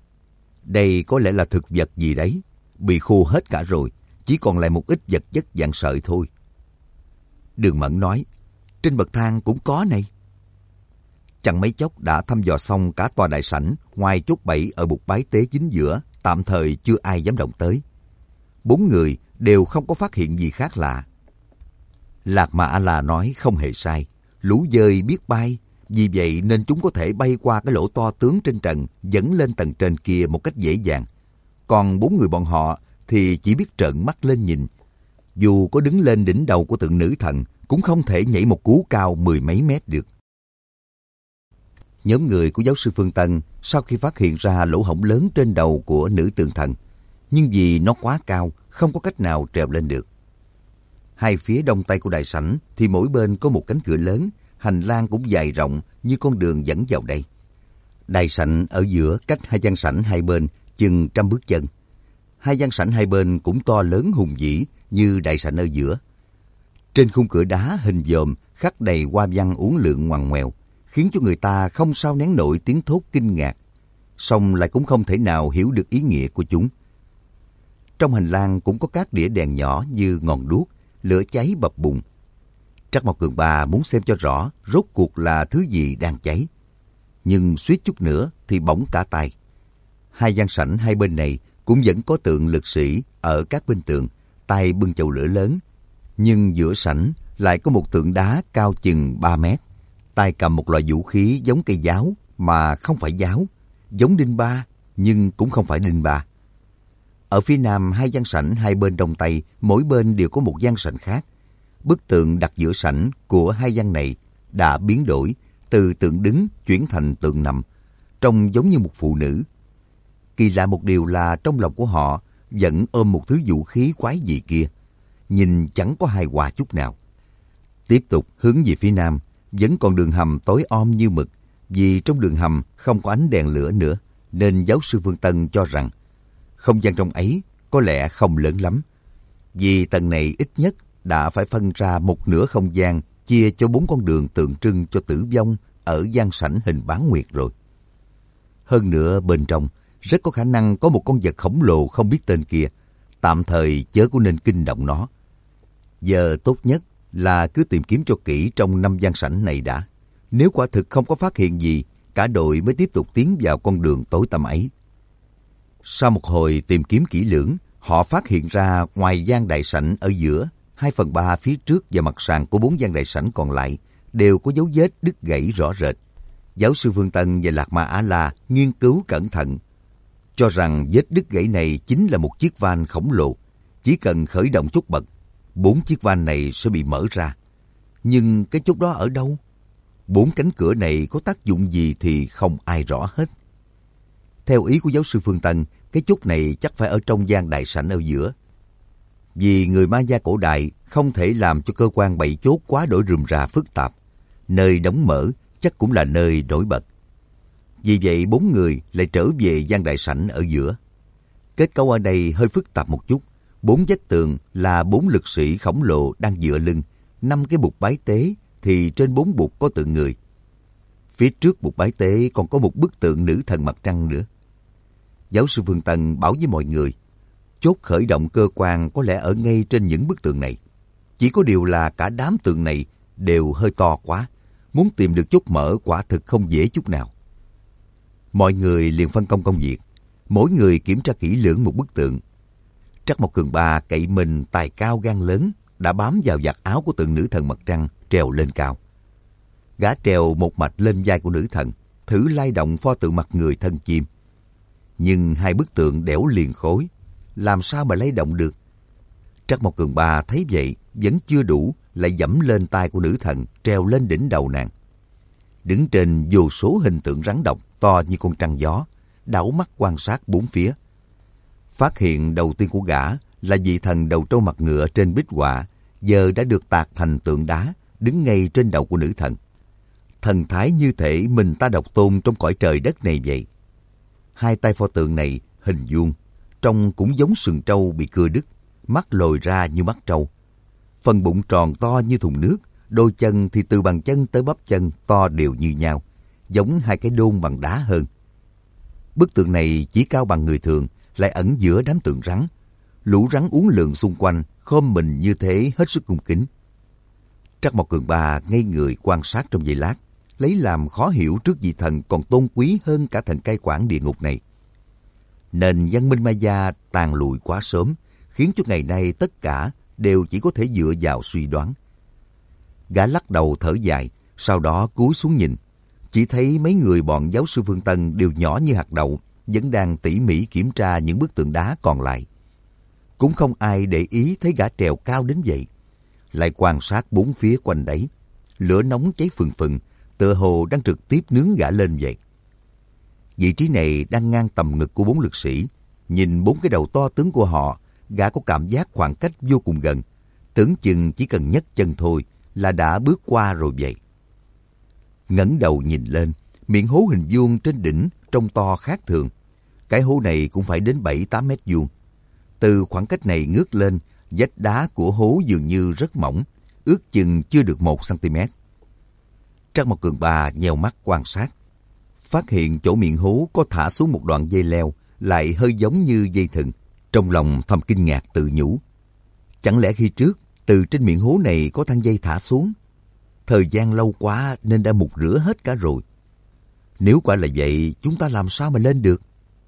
Đây có lẽ là thực vật gì đấy, bị khô hết cả rồi, chỉ còn lại một ít vật chất dạng sợi thôi. Đường Mẫn nói, trên bậc thang cũng có này. Chẳng mấy chốc đã thăm dò xong cả tòa đại sảnh, ngoài chốt bảy ở bục bái tế chính giữa, tạm thời chưa ai dám động tới. Bốn người đều không có phát hiện gì khác lạ. Lạc Ma A-la nói không hề sai, lũ dơi biết bay, vì vậy nên chúng có thể bay qua cái lỗ to tướng trên trần, dẫn lên tầng trên kia một cách dễ dàng. Còn bốn người bọn họ thì chỉ biết trợn mắt lên nhìn. Dù có đứng lên đỉnh đầu của tượng nữ thần, cũng không thể nhảy một cú cao mười mấy mét được. Nhóm người của giáo sư Phương Tân sau khi phát hiện ra lỗ hổng lớn trên đầu của nữ tượng thần, nhưng vì nó quá cao, không có cách nào trèo lên được. Hai phía đông tây của đại sảnh thì mỗi bên có một cánh cửa lớn, hành lang cũng dài rộng như con đường dẫn vào đây. Đại sảnh ở giữa cách hai gian sảnh hai bên chừng trăm bước chân. Hai gian sảnh hai bên cũng to lớn hùng vĩ như đại sảnh ở giữa. Trên khung cửa đá hình dòm khắc đầy hoa văn uốn lượn ngoằn ngoèo, khiến cho người ta không sao nén nổi tiếng thốt kinh ngạc, song lại cũng không thể nào hiểu được ý nghĩa của chúng. Trong hành lang cũng có các đĩa đèn nhỏ như ngọn đuốc, lửa cháy bập bùng. Trắc Mộc Cường Ba muốn xem cho rõ rốt cuộc là thứ gì đang cháy, nhưng suýt chút nữa thì bỏng cả tay. Hai gian sảnh hai bên này cũng vẫn có tượng lực sĩ ở các bên tường, tay bưng chậu lửa lớn, nhưng giữa sảnh lại có một tượng đá cao chừng ba mét, tay cầm một loại vũ khí giống cây giáo mà không phải giáo, giống đinh ba nhưng cũng không phải đinh ba. Ở phía nam hai gian sảnh hai bên đông tây, mỗi bên đều có một gian sảnh khác. Bức tượng đặt giữa sảnh của hai gian này đã biến đổi, từ tượng đứng chuyển thành tượng nằm, trông giống như một phụ nữ. Kỳ lạ một điều là trong lòng của họ vẫn ôm một thứ vũ khí quái dị kia, nhìn chẳng có hài hòa chút nào. Tiếp tục hướng về phía nam, vẫn còn đường hầm tối om như mực, vì trong đường hầm không có ánh đèn lửa nữa, nên giáo sư Phương Tân cho rằng không gian trong ấy có lẽ không lớn lắm, vì tầng này ít nhất đã phải phân ra một nửa không gian chia cho bốn con đường tượng trưng cho tử vong ở gian sảnh hình bán nguyệt rồi. Hơn nữa bên trong rất có khả năng có một con vật khổng lồ không biết tên kia, tạm thời chớ có nên kinh động nó. Giờ tốt nhất là cứ tìm kiếm cho kỹ trong năm gian sảnh này đã. Nếu quả thực không có phát hiện gì, cả đội mới tiếp tục tiến vào con đường tối tăm ấy. Sau một hồi tìm kiếm kỹ lưỡng, họ phát hiện ra ngoài gian đại sảnh ở giữa, hai phần ba phía trước và mặt sàn của bốn gian đại sảnh còn lại đều có dấu vết đứt gãy rõ rệt. Giáo sư Vương Tân và Lạc Ma A-la nghiên cứu cẩn thận, cho rằng vết đứt gãy này chính là một chiếc van khổng lồ. Chỉ cần khởi động chốt bật, bốn chiếc van này sẽ bị mở ra. Nhưng cái chốt đó ở đâu? Bốn cánh cửa này có tác dụng gì thì không ai rõ hết. Theo ý của giáo sư Phương Tân, cái chốt này chắc phải ở trong gian đại sảnh ở giữa. Vì người Ma gia cổ đại không thể làm cho cơ quan bày chốt quá đổi rườm rà phức tạp. Nơi đóng mở chắc cũng là nơi nổi bật. Vì vậy bốn người lại trở về gian đại sảnh ở giữa. Kết cấu ở đây hơi phức tạp một chút. Bốn vách tường là bốn lực sĩ khổng lồ đang dựa lưng. Năm cái bục bái tế thì trên bốn bục có tượng người. Phía trước bục bái tế còn có một bức tượng nữ thần mặt trăng nữa. Giáo sư Phương Tân bảo với mọi người, chốt khởi động cơ quan có lẽ ở ngay trên những bức tượng này. Chỉ có điều là cả đám tượng này đều hơi to quá. Muốn tìm được chốt mở quả thực không dễ chút nào. Mọi người liền phân công công việc. Mỗi người kiểm tra kỹ lưỡng một bức tượng. Trắc Mộc Cường Ba cậy mình tài cao gan lớn, đã bám vào vạt áo của tượng nữ thần mặt trăng, trèo lên cao. Gã trèo một mạch lên vai của nữ thần, thử lay động pho tượng mặt người thân chim. Nhưng hai bức tượng đẽo liền khối, làm sao mà lay động được? Trắc Mộc Cường Ba thấy vậy vẫn chưa đủ, lại dẫm lên tay của nữ thần, treo lên đỉnh đầu nàng. Đứng trên vô số hình tượng rắn độc to như con trăng gió, đảo mắt quan sát bốn phía. Phát hiện đầu tiên của gã là vị thần đầu trâu mặt ngựa trên bích họa, giờ đã được tạc thành tượng đá, đứng ngay trên đầu của nữ thần. Thần thái như thể mình ta độc tôn trong cõi trời đất này vậy. Hai tay pho tượng này hình vuông, trông cũng giống sừng trâu bị cưa đứt, mắt lồi ra như mắt trâu. Phần bụng tròn to như thùng nước, đôi chân thì từ bàn chân tới bắp chân to đều như nhau, giống hai cái đôn bằng đá hơn. Bức tượng này chỉ cao bằng người thường, lại ẩn giữa đám tượng rắn. Lũ rắn uốn lượn xung quanh, khom mình như thế hết sức cung kính. Trắc Mộc Cường Ba ngây người quan sát trong giây lát, lấy làm khó hiểu trước vị thần còn tôn quý hơn cả thần cai quản địa ngục này. Nền văn minh Maya tàn lụi quá sớm, khiến cho ngày nay tất cả đều chỉ có thể dựa vào suy đoán. Gã lắc đầu thở dài, sau đó cúi xuống nhìn. Chỉ thấy mấy người bọn giáo sư Phương Tân đều nhỏ như hạt đậu, vẫn đang tỉ mỉ kiểm tra những bức tượng đá còn lại. Cũng không ai để ý thấy gã trèo cao đến vậy. Lại quan sát bốn phía quanh đấy. Lửa nóng cháy phừng phừng, tựa hồ đang trực tiếp nướng gã lên vậy. Vị trí này đang ngang tầm ngực của bốn lực sĩ. Nhìn bốn cái đầu to tướng của họ, gã có cảm giác khoảng cách vô cùng gần. Tưởng chừng chỉ cần nhấc chân thôi là đã bước qua rồi vậy. Ngẩng đầu nhìn lên, miệng hố hình vuông trên đỉnh trông to khác thường. Cái hố này cũng phải đến bảy tám mét vuông. Từ khoảng cách này ngước lên, vách đá của hố dường như rất mỏng, ước chừng chưa được một xăng-ti-mét. Trắc Mộc Cường Ba nheo mắt quan sát. Phát hiện chỗ miệng hố có thả xuống một đoạn dây leo, lại hơi giống như dây thừng. Trong lòng thầm kinh ngạc tự nhủ. Chẳng lẽ khi trước, từ trên miệng hố này có thang dây thả xuống? Thời gian lâu quá nên đã mục rửa hết cả rồi. Nếu quả là vậy, chúng ta làm sao mà lên được?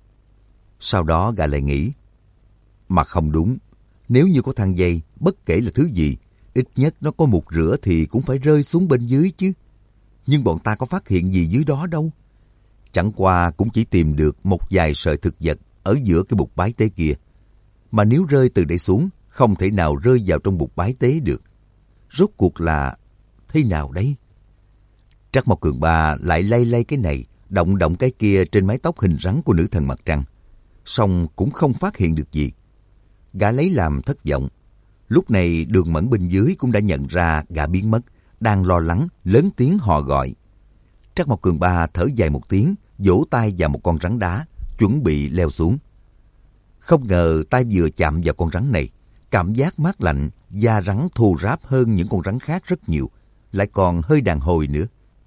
Sau đó gã lại nghĩ. Mà không đúng. Nếu như có thang dây, bất kể là thứ gì, ít nhất nó có mục rửa thì cũng phải rơi xuống bên dưới chứ. Nhưng bọn ta có phát hiện gì dưới đó đâu. Chẳng qua cũng chỉ tìm được một vài sợi thực vật ở giữa cái bục bái tế kia. Mà nếu rơi từ đây xuống, không thể nào rơi vào trong bục bái tế được. Rốt cuộc là thế nào đấy? Trắc Mộc Cường Ba lại lay lay cái này, động động cái kia trên mái tóc hình rắn của nữ thần mặt trăng. Song cũng không phát hiện được gì. Gã lấy làm thất vọng. Lúc này Đường Mẫn bên dưới cũng đã nhận ra gã biến mất, đang lo lắng, lớn tiếng hò gọi. Trắc Mộc Cường Ba thở dài một tiếng, vỗ tay vào một con rắn đá, chuẩn bị leo xuống. Không ngờ tay vừa chạm vào con rắn này, Cảm giác mát lạnh, da rắn thô ráp hơn những con rắn khác rất nhiều, lại còn hơi đàn hồi nữa.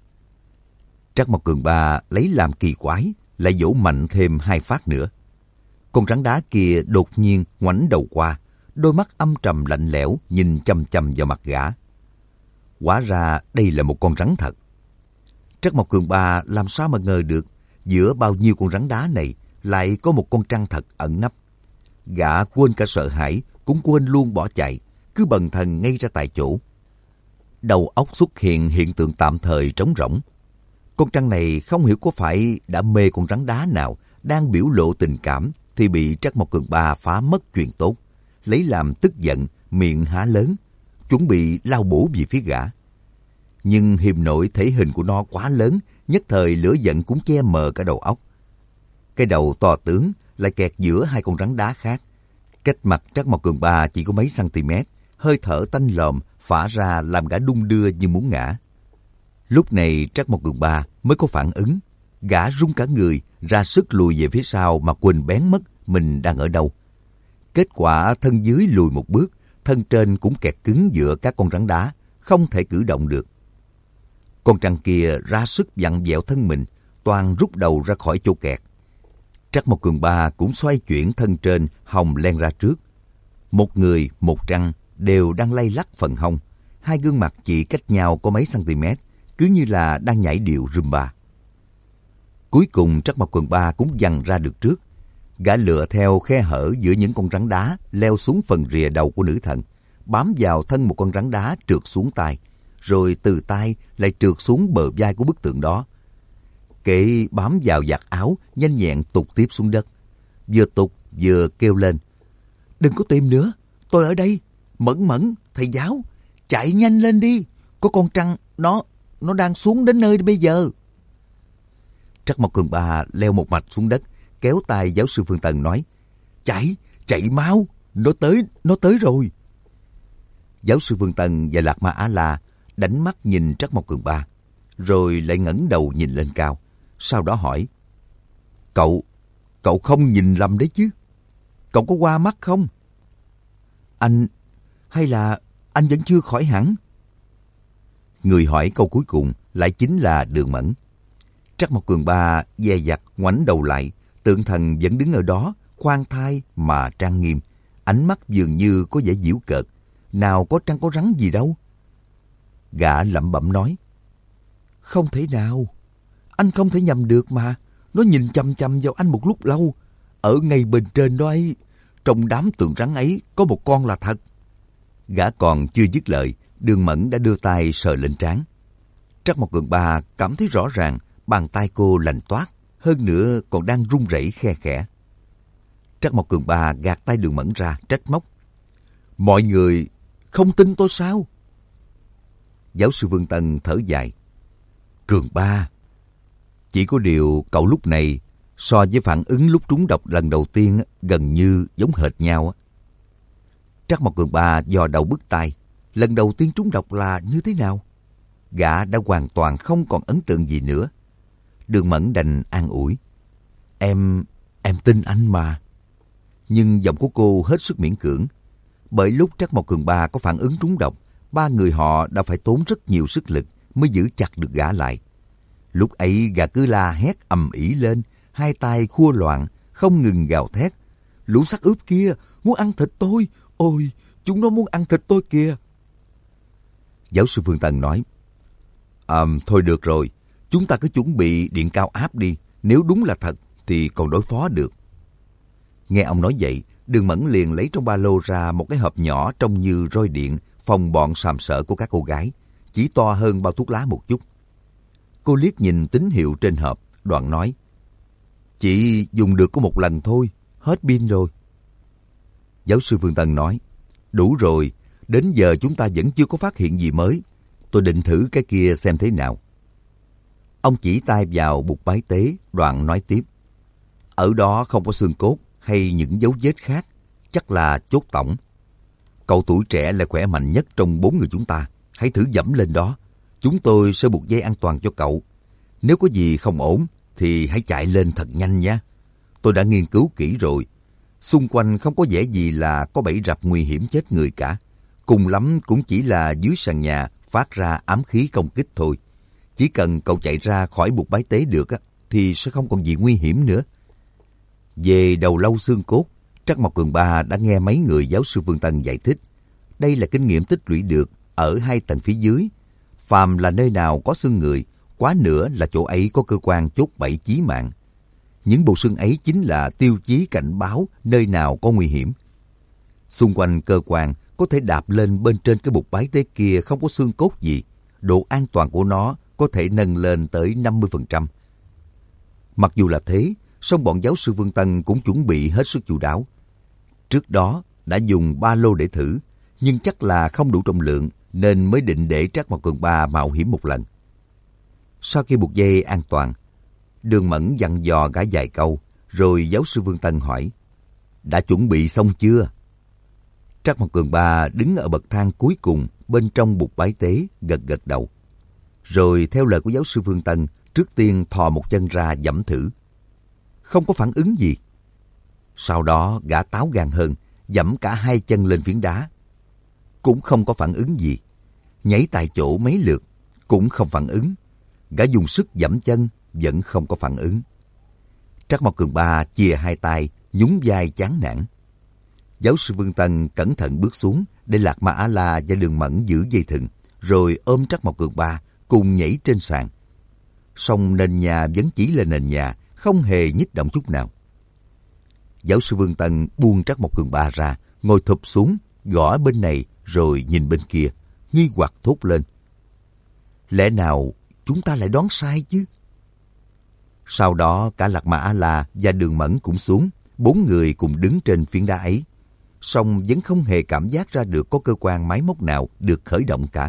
Trắc Mộc Cường Ba lấy làm kỳ quái, lại vỗ mạnh thêm hai phát nữa. Con rắn đá kia đột nhiên ngoảnh đầu qua, đôi mắt âm trầm lạnh lẽo nhìn chăm chăm vào mặt gã. Hóa ra đây là một con rắn thật. Trắc Mộc Cường Ba làm sao mà ngờ được, giữa bao nhiêu con rắn đá này lại có một con trăng thật ẩn nấp. Gã quên cả sợ hãi, cũng quên luôn bỏ chạy, cứ bần thần ngay ra tại chỗ. Đầu óc xuất hiện hiện tượng tạm thời trống rỗng. Con trăng này không hiểu có phải đã mê con rắn đá nào đang biểu lộ tình cảm thì bị Trắc Mộc Cường Ba phá mất chuyện tốt, lấy làm tức giận, miệng há lớn, chuẩn bị lao bổ về phía gã. Nhưng hiềm nội thể hình của nó quá lớn, nhất thời lửa giận cũng che mờ cả đầu óc. Cái đầu to tướng lại kẹt giữa hai con rắn đá khác. Cách mặt Trắc Mộc Cường Ba chỉ có mấy cm, hơi thở tanh lòm phả ra làm gã đung đưa như muốn ngã. Lúc này Trắc Mộc Cường Ba mới có phản ứng, gã run cả người, ra sức lùi về phía sau mà quên bén mất mình đang ở đâu. Kết quả thân dưới lùi một bước, thân trên cũng kẹt cứng giữa các con rắn đá, không thể cử động được. Con trăng kia ra sức vặn vẹo thân mình, toàn rút đầu ra khỏi chỗ kẹt. Trắc Mộc Cường Ba cũng xoay chuyển thân trên, hồng len ra trước. Một người, một trăng đều đang lay lắc phần hông, hai gương mặt chỉ cách nhau có mấy cm, cứ như là đang nhảy điệu Zumba. Cuối cùng Trắc Mộc Cường Ba cũng vằn ra được trước. Gã lựa theo khe hở giữa những con rắn đá leo xuống phần rìa đầu của nữ thần, bám vào thân một con rắn đá trượt xuống tay, rồi từ tay lại trượt xuống bờ vai của bức tượng đó. Kệ bám vào vạt áo, nhanh nhẹn tụt tiếp xuống đất. Vừa tụt vừa kêu lên: "Đừng có tìm nữa, tôi ở đây. Mẫn Mẫn, thầy giáo, chạy nhanh lên đi. Có con trăng, nó, nó đang xuống đến nơi bây giờ." Trắc Mộc Cường Ba leo một mạch xuống đất, kéo tay giáo sư Phương Tần nói: "Chạy, chạy mau, nó tới, nó tới rồi." Giáo sư Phương Tần và Lạc Ma Á La đánh mắt nhìn Trắc Mộc Cường Ba, rồi lại ngẩng đầu nhìn lên cao, sau đó hỏi: Cậu, cậu không nhìn lầm đấy chứ? Cậu có qua mắt không? Anh, hay là anh vẫn chưa khỏi hẳn?" Người hỏi câu cuối cùng lại chính là Đường Mẫn. Trắc Mộc Cường Ba dè dặt ngoảnh đầu lại, tượng thần vẫn đứng ở đó, khoan thai mà trang nghiêm, ánh mắt dường như có vẻ giễu cợt. Nào có trăng có rắn gì đâu. Gã lẩm bẩm nói: "Không thể nào, anh không thể nhầm được mà. Nó nhìn chằm chằm vào anh một lúc lâu. Ở ngay bên trên đó ấy, trong đám tượng rắn ấy có một con là thật." Gã còn chưa dứt lời, Đường Mẫn đã đưa tay sờ lên trán. Trắc Mộc Cường Ba cảm thấy rõ ràng bàn tay cô lạnh toát, hơn nữa còn đang run rẩy khe khẽ. Trắc Mộc Cường Ba gạt tay Đường Mẫn ra, trách móc: "Mọi người không tin tôi sao?" Giáo sư Vương Tân thở dài: "Cường Ba, chỉ có điều cậu lúc này so với phản ứng lúc trúng độc lần đầu tiên gần như giống hệt nhau." Trắc Mộc Cường Ba dò đầu bứt tai, lần đầu tiên trúng độc là như thế nào? Gã đã hoàn toàn không còn ấn tượng gì nữa. Đường Mẫn đành an ủi: Em, em tin anh mà." Nhưng giọng của cô hết sức miễn cưỡng. Bởi lúc Trắc Mộc Cường Ba có phản ứng trúng độc, ba người họ đã phải tốn rất nhiều sức lực mới giữ chặt được gã lại. Lúc ấy gã cứ la hét ầm ĩ lên, hai tay khua loạn, không ngừng gào thét: "Lũ xác ướp kia muốn ăn thịt tôi! Ôi, chúng nó muốn ăn thịt tôi kìa!" Giáo sư Phương Tần nói: À, thôi được rồi, chúng ta cứ chuẩn bị điện cao áp đi. Nếu đúng là thật thì còn đối phó được." Nghe ông nói vậy, Đường Mẫn liền lấy trong ba lô ra một cái hộp nhỏ trông như roi điện phòng bọn sàm sỡ của các cô gái, chỉ to hơn bao thuốc lá một chút. Cô liếc nhìn tín hiệu trên hộp, đoạn nói: "Chỉ dùng được có một lần thôi, hết pin rồi." Giáo sư Phương Tân nói: "Đủ rồi, đến giờ chúng ta vẫn chưa có phát hiện gì mới. Tôi định thử cái kia xem thế nào." Ông chỉ tay vào bục bái tế, đoạn nói tiếp: "Ở đó không có xương cốt hay những dấu vết khác, chắc là chốt tổng. Cậu tuổi trẻ là khỏe mạnh nhất trong bốn người chúng ta, hãy thử dẫm lên đó. Chúng tôi sẽ buộc dây an toàn cho cậu. Nếu có gì không ổn thì hãy chạy lên thật nhanh nhé. Tôi đã nghiên cứu kỹ rồi. Xung quanh không có vẻ gì là có bẫy rập nguy hiểm chết người cả. Cùng lắm cũng chỉ là dưới sàn nhà phát ra ám khí công kích thôi. Chỉ cần cậu chạy ra khỏi bục bái tế được á, thì sẽ không còn gì nguy hiểm nữa. Về đầu lâu xương cốt, Trắc Mộc Cường Ba đã nghe mấy người giáo sư Vương Tân giải thích. Đây là kinh nghiệm tích lũy được ở hai tầng phía dưới. Phàm là nơi nào có xương người, quá nữa là chỗ ấy có cơ quan chốt bẫy chí mạng. Những bộ xương ấy chính là tiêu chí cảnh báo nơi nào có nguy hiểm. Xung quanh cơ quan có thể đạp lên bên trên cái bục bái tế kia không có xương cốt gì. Độ an toàn của nó có thể nâng lên tới năm mươi phần trăm. Mặc dù là thế, song bọn giáo sư Vương Tân cũng chuẩn bị hết sức chu đáo. Trước đó đã dùng ba lô để thử, nhưng chắc là không đủ trọng lượng nên mới định để Trắc Mộc Cường Ba mạo hiểm một lần. Sau khi buộc dây an toàn, Đường Mẫn dặn dò gã vài câu, rồi giáo sư Vương Tân hỏi, đã chuẩn bị xong chưa? Trắc Mộc Cường Ba đứng ở bậc thang cuối cùng bên trong bục bái tế, gật gật đầu. Rồi theo lời của giáo sư Vương Tân, trước tiên thò một chân ra giẫm thử. Không có phản ứng gì. Sau đó gã táo gan hơn, giẫm cả hai chân lên phiến đá. Cũng không có phản ứng gì. Nhảy tại chỗ mấy lượt, cũng không phản ứng. Gã dùng sức giẫm chân, vẫn không có phản ứng. Trắc Mộc Cường Ba chìa hai tay, nhún vai chán nản. Giáo sư Vương Tân cẩn thận bước xuống để Lạc Ma Á La và Đường Mẫn giữ dây thừng, rồi ôm Trắc Mộc Cường Ba cùng nhảy trên sàn. Song nền nhà vẫn chỉ là nền nhà, không hề nhích động chút nào. Giáo sư Vương Tân buông Trắc Mộc Cường Ba ra, ngồi thụp xuống, gõ bên này rồi nhìn bên kia, nghi hoặc thốt lên. Lẽ nào chúng ta lại đoán sai chứ? Sau đó cả Lạc Ma Á La và Đường Mẫn cũng xuống, bốn người cùng đứng trên phiến đá ấy. Song vẫn không hề cảm giác ra được có cơ quan máy móc nào được khởi động cả.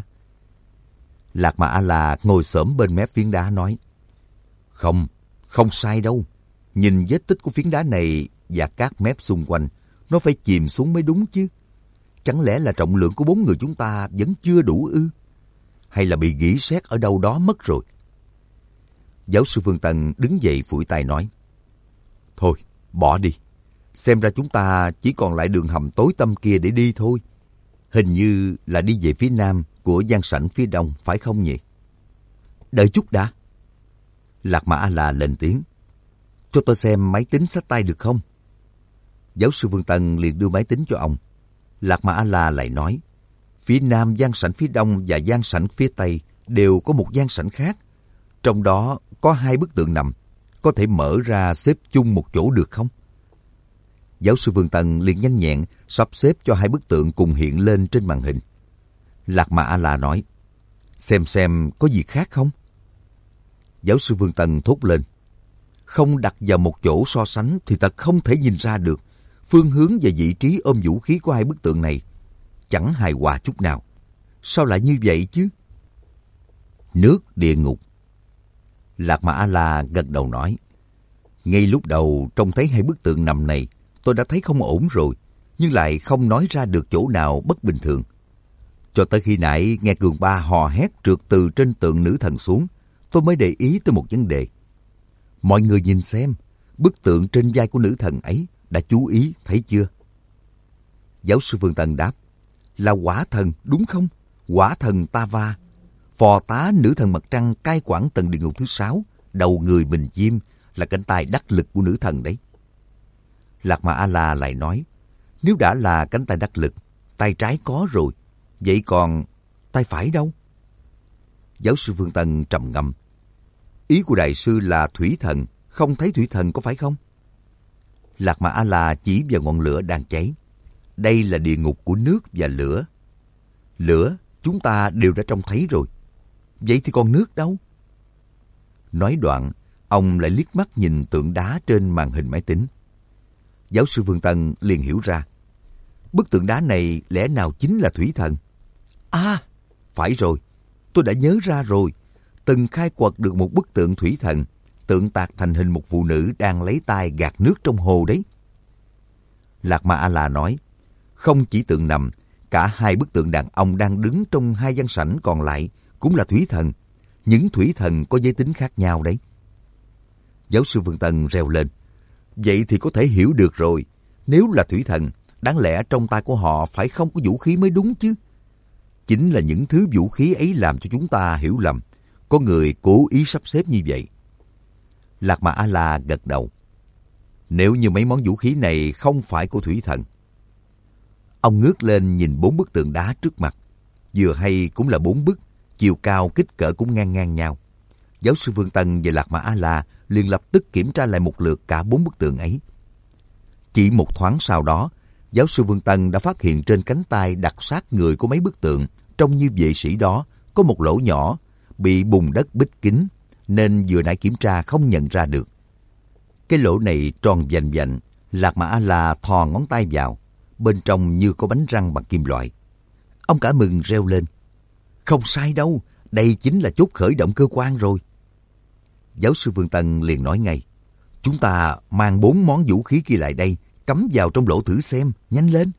Lạc Ma Á La ngồi xổm bên mép phiến đá nói, Không, không sai đâu. Nhìn vết tích của phiến đá này và các mép xung quanh, nó phải chìm xuống mới đúng chứ. Chẳng lẽ là trọng lượng của bốn người chúng ta vẫn chưa đủ ư? Hay là bị gỉ sét ở đâu đó mất rồi? Giáo sư Phương Tân đứng dậy phủi tay nói, Thôi, bỏ đi. Xem ra chúng ta chỉ còn lại đường hầm tối tăm kia để đi thôi. Hình như là đi về phía nam của gian sảnh phía đông, phải không nhỉ? Đợi chút đã. Lạc Ma A La lên tiếng, Cho tôi xem máy tính xách tay được không? Giáo sư Vương Tân liền đưa máy tính cho ông. Lạc Ma A La lại nói, phía nam gian sảnh phía đông và gian sảnh phía tây đều có một gian sảnh khác. Trong đó có hai bức tượng nằm, có thể mở ra xếp chung một chỗ được không? Giáo sư Vương Tân liền nhanh nhẹn sắp xếp cho hai bức tượng cùng hiện lên trên màn hình. Lạc Ma A La nói, Xem xem có gì khác không? Giáo sư Vương Tân thốt lên, Không đặt vào một chỗ so sánh thì thật không thể nhìn ra được phương hướng và vị trí ôm vũ khí của hai bức tượng này. Chẳng hài hòa chút nào. Sao lại như vậy chứ? Nước địa ngục. Lạc Ma A La gật đầu nói, Ngay lúc đầu trông thấy hai bức tượng nằm này, tôi đã thấy không ổn rồi, nhưng lại không nói ra được chỗ nào bất bình thường. Cho tới khi nãy nghe Cường Ba hò hét trượt từ trên tượng nữ thần xuống, tôi mới để ý tới một vấn đề. Mọi người nhìn xem, bức tượng trên vai của nữ thần ấy đã chú ý thấy chưa? Giáo sư Phương Tân đáp, Là quả thần đúng không? Quả thần Tava, phò tá nữ thần mặt trăng cai quản tầng địa ngục thứ sáu, đầu người bình chim, là cánh tay đắc lực của nữ thần đấy. Lạc Ma A La lại nói, Nếu đã là cánh tay đắc lực, tay trái có rồi, vậy còn tay phải đâu? Giáo sư Phương Tân trầm ngâm. Ý của đại sư là thủy thần, không thấy thủy thần có phải không? Lạc Ma A La chỉ vào ngọn lửa đang cháy. Đây là địa ngục của nước và lửa. Lửa chúng ta đều đã trông thấy rồi. Vậy thì còn nước đâu? Nói đoạn, ông lại liếc mắt nhìn tượng đá trên màn hình máy tính. Giáo sư Phương Tân liền hiểu ra. Bức tượng đá này lẽ nào chính là thủy thần? À, phải rồi. Tôi đã nhớ ra rồi. Từng khai quật được một bức tượng thủy thần, tượng tạc thành hình một phụ nữ đang lấy tay gạt nước trong hồ đấy. Lạc Ma A La nói, Không chỉ tượng nằm, cả hai bức tượng đàn ông đang đứng trong hai gian sảnh còn lại cũng là thủy thần. Những thủy thần có giới tính khác nhau đấy. Giáo sư Phương Tân reo lên, Vậy thì có thể hiểu được rồi. Nếu là thủy thần, đáng lẽ trong tay của họ phải không có vũ khí mới đúng chứ. Chính là những thứ vũ khí ấy làm cho chúng ta hiểu lầm. Có người cố ý sắp xếp như vậy. Lạc Mà A-la gật đầu. Nếu như mấy món vũ khí này không phải của thủy thần. Ông ngước lên nhìn bốn bức tượng đá trước mặt. Vừa hay cũng là bốn bức, chiều cao kích cỡ cũng ngang ngang nhau. Giáo sư Phương Tân và Lạc Mà A-la liền lập tức kiểm tra lại một lượt cả bốn bức tượng ấy. Chỉ một thoáng sau đó, giáo sư Phương Tân đã phát hiện trên cánh tay đặt sát người của mấy bức tượng, trông như vệ sĩ đó, có một lỗ nhỏ, bị bùn đất bít kín, nên vừa nãy kiểm tra không nhận ra được. Cái lỗ này tròn vành vạnh, Lạc Mà A-la thò ngón tay vào, bên trong như có bánh răng bằng kim loại. Ông cả mừng reo lên. Không sai đâu, đây chính là chốt khởi động cơ quan rồi. Giáo sư Phương Tân liền nói ngay. Chúng ta mang bốn món vũ khí kia lại đây, cắm vào trong lỗ thử xem, nhanh lên.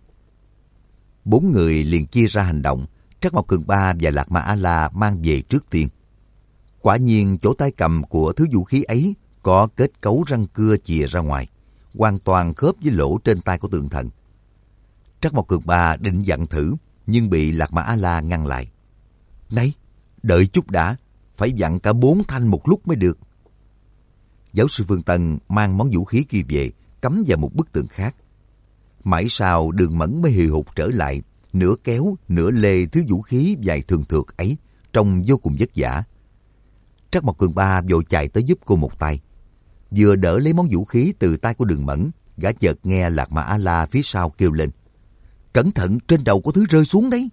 Bốn người liền chia ra hành động, Trắc Mộc Cường Ba và Lạc Mà A-la mang về trước tiên. Quả nhiên chỗ tay cầm của thứ vũ khí ấy có kết cấu răng cưa chìa ra ngoài, hoàn toàn khớp với lỗ trên tay của tượng thần. Trắc Mộc Cường Ba định dặn thử, nhưng bị Lạc Mà A-la ngăn lại. Này, đợi chút đã, phải dặn cả bốn thanh một lúc mới được. Giáo sư Phương Tân mang món vũ khí kia về, cắm vào một bức tượng khác. Mãi sau Đường Mẫn mới hì hục trở lại, nửa kéo, nửa lê thứ vũ khí dài thường thượt ấy, trông vô cùng vất vả. Trắc Mộc Cường Ba vội chạy tới giúp cô một tay. Vừa đỡ lấy món vũ khí từ tay của Đường Mẫn, gã chợt nghe Lạc Mà A-la phía sau kêu lên. Cẩn thận, trên đầu có thứ rơi xuống đấy.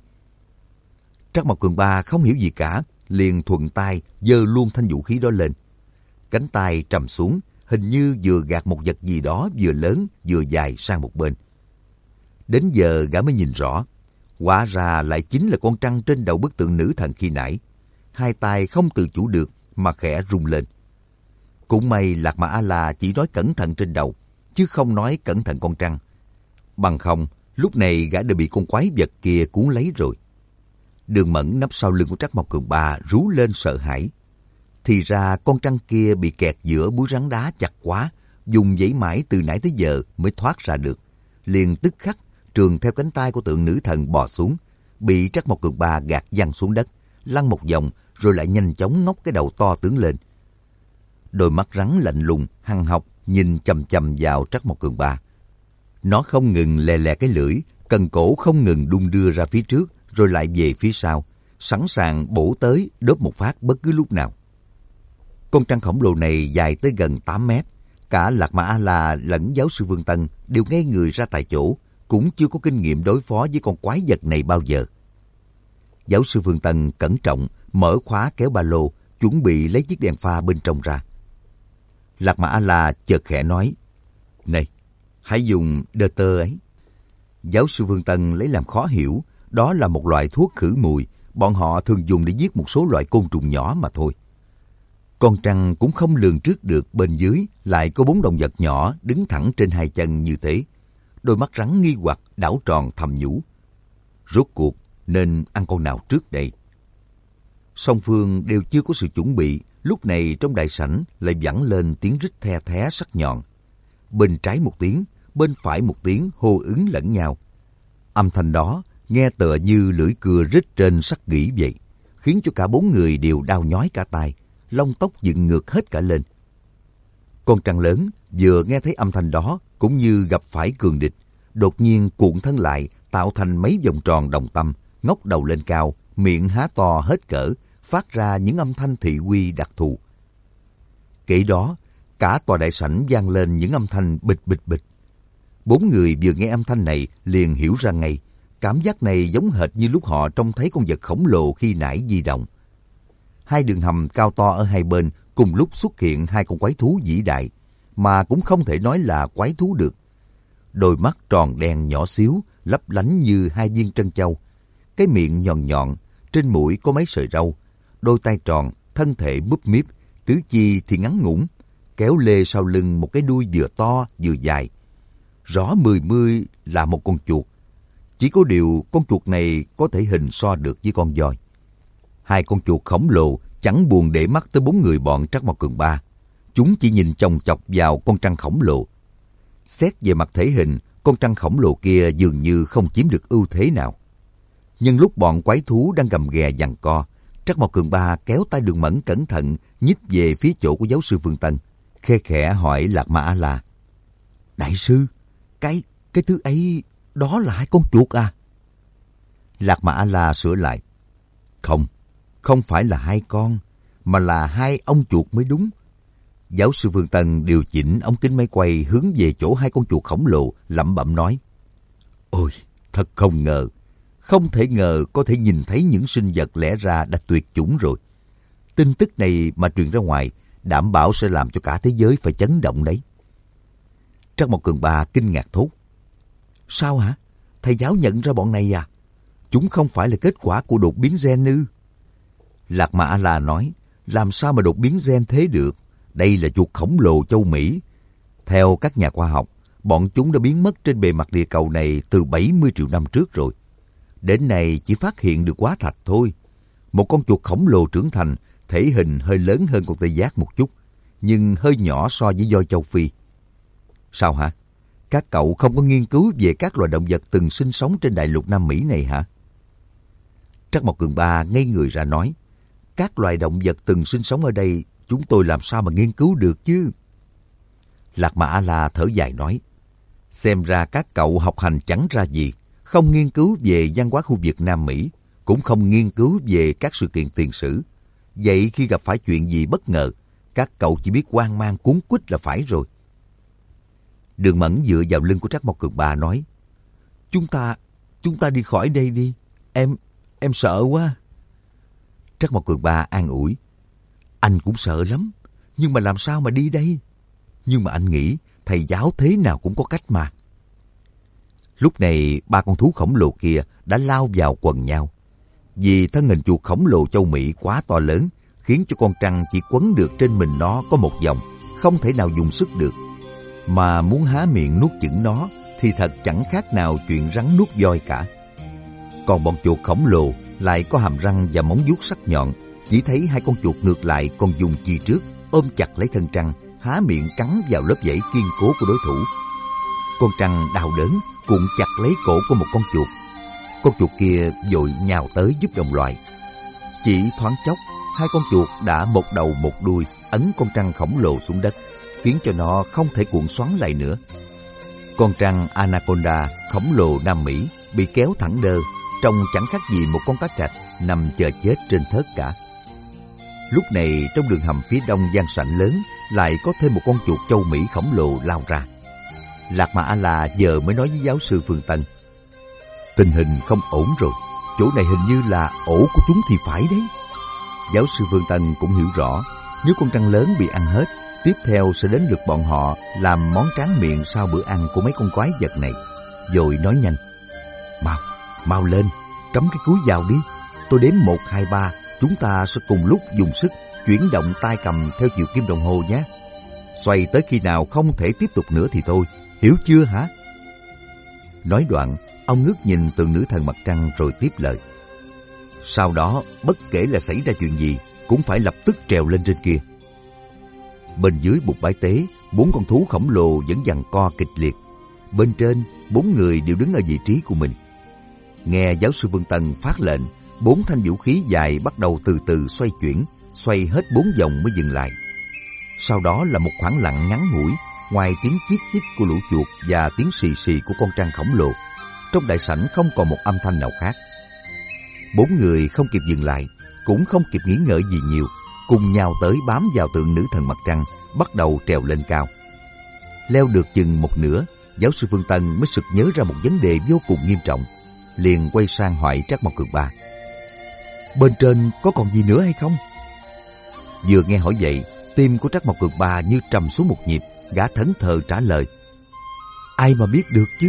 Trắc Mộc Cường Ba không hiểu gì cả, liền thuận tay giơ luôn thanh vũ khí đó lên. Cánh tay trầm xuống, hình như vừa gạt một vật gì đó vừa lớn vừa dài sang một bên. Đến giờ gã mới nhìn rõ, hóa ra lại chính là con trăng trên đầu bức tượng nữ thần khi nãy. Hai tay không tự chủ được mà khẽ rung lên. Cũng may Lạc Mà A-la chỉ nói cẩn thận trên đầu, chứ không nói cẩn thận con trăng. Bằng không, lúc này gã đã bị con quái vật kia cuốn lấy rồi. Đường Mẫn nấp sau lưng của Trắc Mộc Cường Ba rú lên sợ hãi. Thì ra con trăng kia bị kẹt giữa búi rắn đá chặt quá, dùng giãy mãi từ nãy tới giờ mới thoát ra được. Liền tức khắc trườn theo cánh tay của tượng nữ thần bò xuống, bị Trắc Mộc Cường Ba gạt văng xuống đất, lăn một vòng rồi lại nhanh chóng ngóc cái đầu to tướng lên. Đôi mắt rắn lạnh lùng, hằn học nhìn chằm chằm vào Trắc Mộc Cường Ba. Nó không ngừng lè lè cái lưỡi, cần cổ không ngừng đung đưa ra phía trước rồi lại về phía sau, sẵn sàng bổ tới đớp một phát bất cứ lúc nào. Con trăng khổng lồ này dài tới gần tám mét. Cả Lạc Mà A-la lẫn giáo sư Phương Tân đều ngây người ra tại chỗ, cũng chưa có kinh nghiệm đối phó với con quái vật này bao giờ. Giáo sư Phương Tân cẩn trọng mở khóa kéo ba lô, chuẩn bị lấy chiếc đèn pha bên trong ra. Lạc Mà A-la chợt khẽ nói, này, hãy dùng đơ tơ ấy. Giáo sư Phương Tân lấy làm khó hiểu, đó là một loại thuốc khử mùi, bọn họ thường dùng để giết một số loại côn trùng nhỏ mà thôi. Con trăng cũng không lường trước được bên dưới lại có bốn động vật nhỏ đứng thẳng trên hai chân như thế. Đôi mắt rắn nghi hoặc đảo tròn thầm nhủ. Rốt cuộc nên ăn con nào trước đây? Song phương đều chưa có sự chuẩn bị, lúc này trong đại sảnh lại vẳng lên tiếng rít the thé sắc nhọn. Bên trái một tiếng, bên phải một tiếng hô ứng lẫn nhau. Âm thanh đó nghe tựa như lưỡi cưa rít trên sắt gỉ vậy, khiến cho cả bốn người đều đau nhói cả tai, lông tóc dựng ngược hết cả lên. Con trăng lớn vừa nghe thấy âm thanh đó cũng như gặp phải cường địch, đột nhiên cuộn thân lại tạo thành mấy vòng tròn đồng tâm, ngóc đầu lên cao, miệng há to hết cỡ, phát ra những âm thanh thị uy đặc thù. Kể đó, cả tòa đại sảnh vang lên những âm thanh bịch bịch bịch. Bốn người vừa nghe âm thanh này liền hiểu ra ngay, cảm giác này giống hệt như lúc họ trông thấy con vật khổng lồ khi nãy di động. Hai đường hầm cao to ở hai bên cùng lúc xuất hiện hai con quái thú vĩ đại, mà cũng không thể nói là quái thú được. Đôi mắt tròn đen nhỏ xíu, lấp lánh như hai viên trân châu. Cái miệng nhọn nhọn, trên mũi có mấy sợi râu, đôi tay tròn, thân thể múp míp, tứ chi thì ngắn ngủn, kéo lê sau lưng một cái đuôi vừa to vừa dài. Rõ mười mươi là một con chuột. Chỉ có điều con chuột này có thể hình so được với con voi. Hai con chuột khổng lồ chẳng buồn để mắt tới bốn người bọn Trắc Mộc Cường Ba. Chúng chỉ nhìn chòng chọc vào con trăng khổng lồ. Xét về mặt thể hình, con trăng khổng lồ kia dường như không chiếm được ưu thế nào. Nhưng lúc bọn quái thú đang gầm ghè giằng co, Trắc Mộc Cường Ba kéo tay Đường Mẫn cẩn thận nhích về phía chỗ của giáo sư Phương Tân, khe khẽ hỏi Lạc Ma A-la: Đại sư, cái cái thứ ấy đó là hai con chuột à? Lạc Ma A-la sửa lại: Không, không phải là hai con, mà là hai ông chuột mới đúng. Giáo sư Phương Tân điều chỉnh ống kính máy quay hướng về chỗ hai con chuột khổng lồ, lẩm bẩm nói: Ôi, thật không ngờ, không thể ngờ có thể nhìn thấy những sinh vật lẽ ra đã tuyệt chủng rồi. Tin tức này mà truyền ra ngoài, đảm bảo sẽ làm cho cả thế giới phải chấn động đấy. Trắc Mộc Cường Ba kinh ngạc thốt: Sao hả? Thầy giáo nhận ra bọn này à? Chúng không phải là kết quả của đột biến gen ư? Lạc Ma A-la nói: Làm sao mà đột biến gen thế được? Đây là chuột khổng lồ châu Mỹ. Theo các nhà khoa học, bọn chúng đã biến mất trên bề mặt địa cầu này từ bảy mươi triệu năm trước rồi. Đến nay chỉ phát hiện được hóa thạch thôi. Một con chuột khổng lồ trưởng thành, thể hình hơi lớn hơn con tê giác một chút, nhưng hơi nhỏ so với voi châu Phi. Sao hả? Các cậu không có nghiên cứu về các loài động vật từng sinh sống trên đại lục Nam Mỹ này hả? Trắc Mộc Cường Ba ngây người ra nói: Các loài động vật từng sinh sống ở đây, chúng tôi làm sao mà nghiên cứu được chứ? Lạc Ma A-la thở dài nói: Xem ra các cậu học hành chẳng ra gì, không nghiên cứu về văn hóa khu vực Nam Mỹ, cũng không nghiên cứu về các sự kiện tiền sử. Vậy khi gặp phải chuyện gì bất ngờ, các cậu chỉ biết hoang mang cuống quýt là phải rồi. Đường Mẫn dựa vào lưng của Trắc Mộc Cường Ba nói: Chúng ta, chúng ta đi khỏi đây đi. Em, em sợ quá. Trắc Mộc Cường Ba an ủi: Anh cũng sợ lắm, nhưng mà làm sao mà đi đây? Nhưng mà anh nghĩ thầy giáo thế nào cũng có cách mà. Lúc này ba con thú khổng lồ kia đã lao vào quần nhau. Vì thân hình chuột khổng lồ châu Mỹ quá to lớn, khiến cho con trăng chỉ quấn được trên mình nó có một vòng, không thể nào dùng sức được. Mà muốn há miệng nuốt chửng nó thì thật chẳng khác nào chuyện rắn nuốt voi cả. Còn bọn chuột khổng lồ lại có hàm răng và móng vuốt sắc nhọn, chỉ thấy hai con chuột ngược lại còn dùng chi trước ôm chặt lấy thân trăng, há miệng cắn vào lớp vảy kiên cố của đối thủ. Con trăng đau đớn cuộn chặt lấy cổ của một con chuột. Con chuột kia vội nhào tới giúp đồng loại. Chỉ thoáng chốc, hai con chuột đã một đầu một đuôi ấn con trăng khổng lồ xuống đất, khiến cho nó không thể cuộn xoắn lại nữa. Con trăng Anaconda khổng lồ Nam Mỹ bị kéo thẳng đơ, trông chẳng khác gì một con cá trạch nằm chờ chết trên thớt cả. Lúc này trong đường hầm phía đông gian sảnh lớn lại có thêm một con chuột châu Mỹ khổng lồ lao ra. Lạc Ma A-la giờ mới nói với giáo sư Phương Tân: Tình hình không ổn rồi, chỗ này hình như là ổ của chúng thì phải đấy. Giáo sư Phương Tân cũng hiểu rõ, nếu con trăng lớn bị ăn hết, tiếp theo sẽ đến lượt bọn họ làm món tráng miệng sau bữa ăn của mấy con quái vật này. Rồi nói nhanh: Mau, mau lên, cắm cái cúi vào đi. Tôi đếm một, hai, ba, chúng ta sẽ cùng lúc dùng sức chuyển động tay cầm theo chiều kim đồng hồ nhé. Xoay tới khi nào không thể tiếp tục nữa thì thôi, hiểu chưa hả? Nói đoạn, ông ngước nhìn Tượng Nữ Thần Mặt Trăng rồi tiếp lời: Sau đó, bất kể là xảy ra chuyện gì, cũng phải lập tức trèo lên trên kia. Bên dưới bục bãi tế, bốn con thú khổng lồ vẫn giằng co kịch liệt. Bên trên, bốn người đều đứng ở vị trí của mình. Nghe giáo sư Vương Tân phát lệnh, bốn thanh vũ khí dài bắt đầu từ từ xoay chuyển, xoay hết bốn vòng mới dừng lại. Sau đó là một khoảng lặng ngắn ngủi, ngoài tiếng chít chít của lũ chuột và tiếng xì xì của con trăng khổng lồ, trong đại sảnh không còn một âm thanh nào khác. Bốn người không kịp dừng lại, cũng không kịp nghĩ ngợi gì nhiều, cùng nhau tới bám vào Tượng Nữ Thần Mặt Trăng, bắt đầu trèo lên cao. Leo được chừng một nửa, giáo sư Phương Tân mới sực nhớ ra một vấn đề vô cùng nghiêm trọng, liền quay sang hỏi Trắc Mộc Cường Ba: Bên trên có còn gì nữa hay không? Vừa nghe hỏi vậy, tim của Trắc Mộc Cường Ba như trầm xuống một nhịp, gã thẫn thờ trả lời: Ai mà biết được chứ?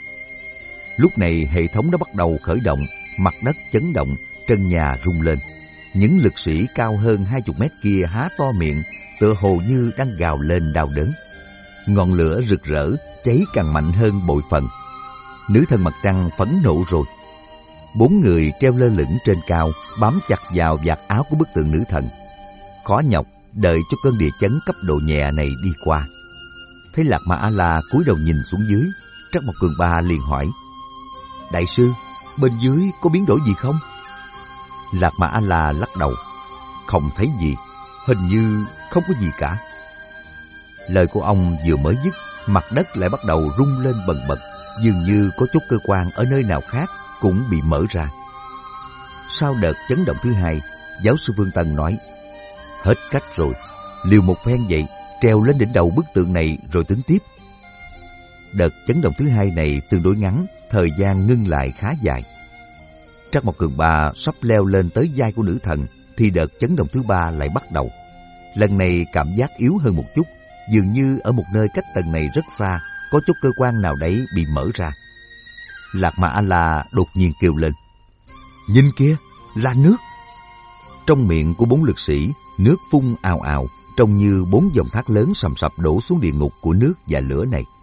Lúc này hệ thống đã bắt đầu khởi động, mặt đất chấn động, trần nhà rung lên. Những lực sĩ cao hơn hai mươi mét kia há to miệng, tựa hồ như đang gào lên đau đớn. Ngọn lửa rực rỡ, cháy càng mạnh hơn bội phần. Nữ thần Mặt Trăng phẫn nộ rồi. Bốn người treo lơ lửng trên cao, bám chặt vào vạt áo của bức tượng nữ thần. Khó nhọc đợi cho cơn địa chấn cấp độ nhẹ này đi qua. Thấy Lạc Ma A-la cúi đầu nhìn xuống dưới, Trắc Mộc Cường Ba liền hỏi: Đại sư, bên dưới có biến đổi gì không? Lạc Ma A-la lắc đầu: Không thấy gì, hình như không có gì cả. Lời của ông vừa mới dứt, mặt đất lại bắt đầu rung lên bần bật, dường như có chút cơ quan ở nơi nào khác cũng bị mở ra. Sau đợt chấn động thứ hai, giáo sư Vương Tân nói: Hết cách rồi, liều một phen vậy, treo lên đỉnh đầu bức tượng này rồi tính tiếp. Đợt chấn động thứ hai này tương đối ngắn, thời gian ngưng lại khá dài. Trắc Mộc Cường Ba sắp leo lên tới vai của nữ thần thì đợt chấn động thứ ba lại bắt đầu. Lần này cảm giác yếu hơn một chút, dường như ở một nơi cách tầng này rất xa có chút cơ quan nào đấy bị mở ra. Lạc Ma A-la đột nhiên kêu lên: Nhìn kia, là nước! Trong miệng của bốn lực sĩ, nước phun ào ào, trông như bốn dòng thác lớn sầm sập đổ xuống địa ngục của nước và lửa này.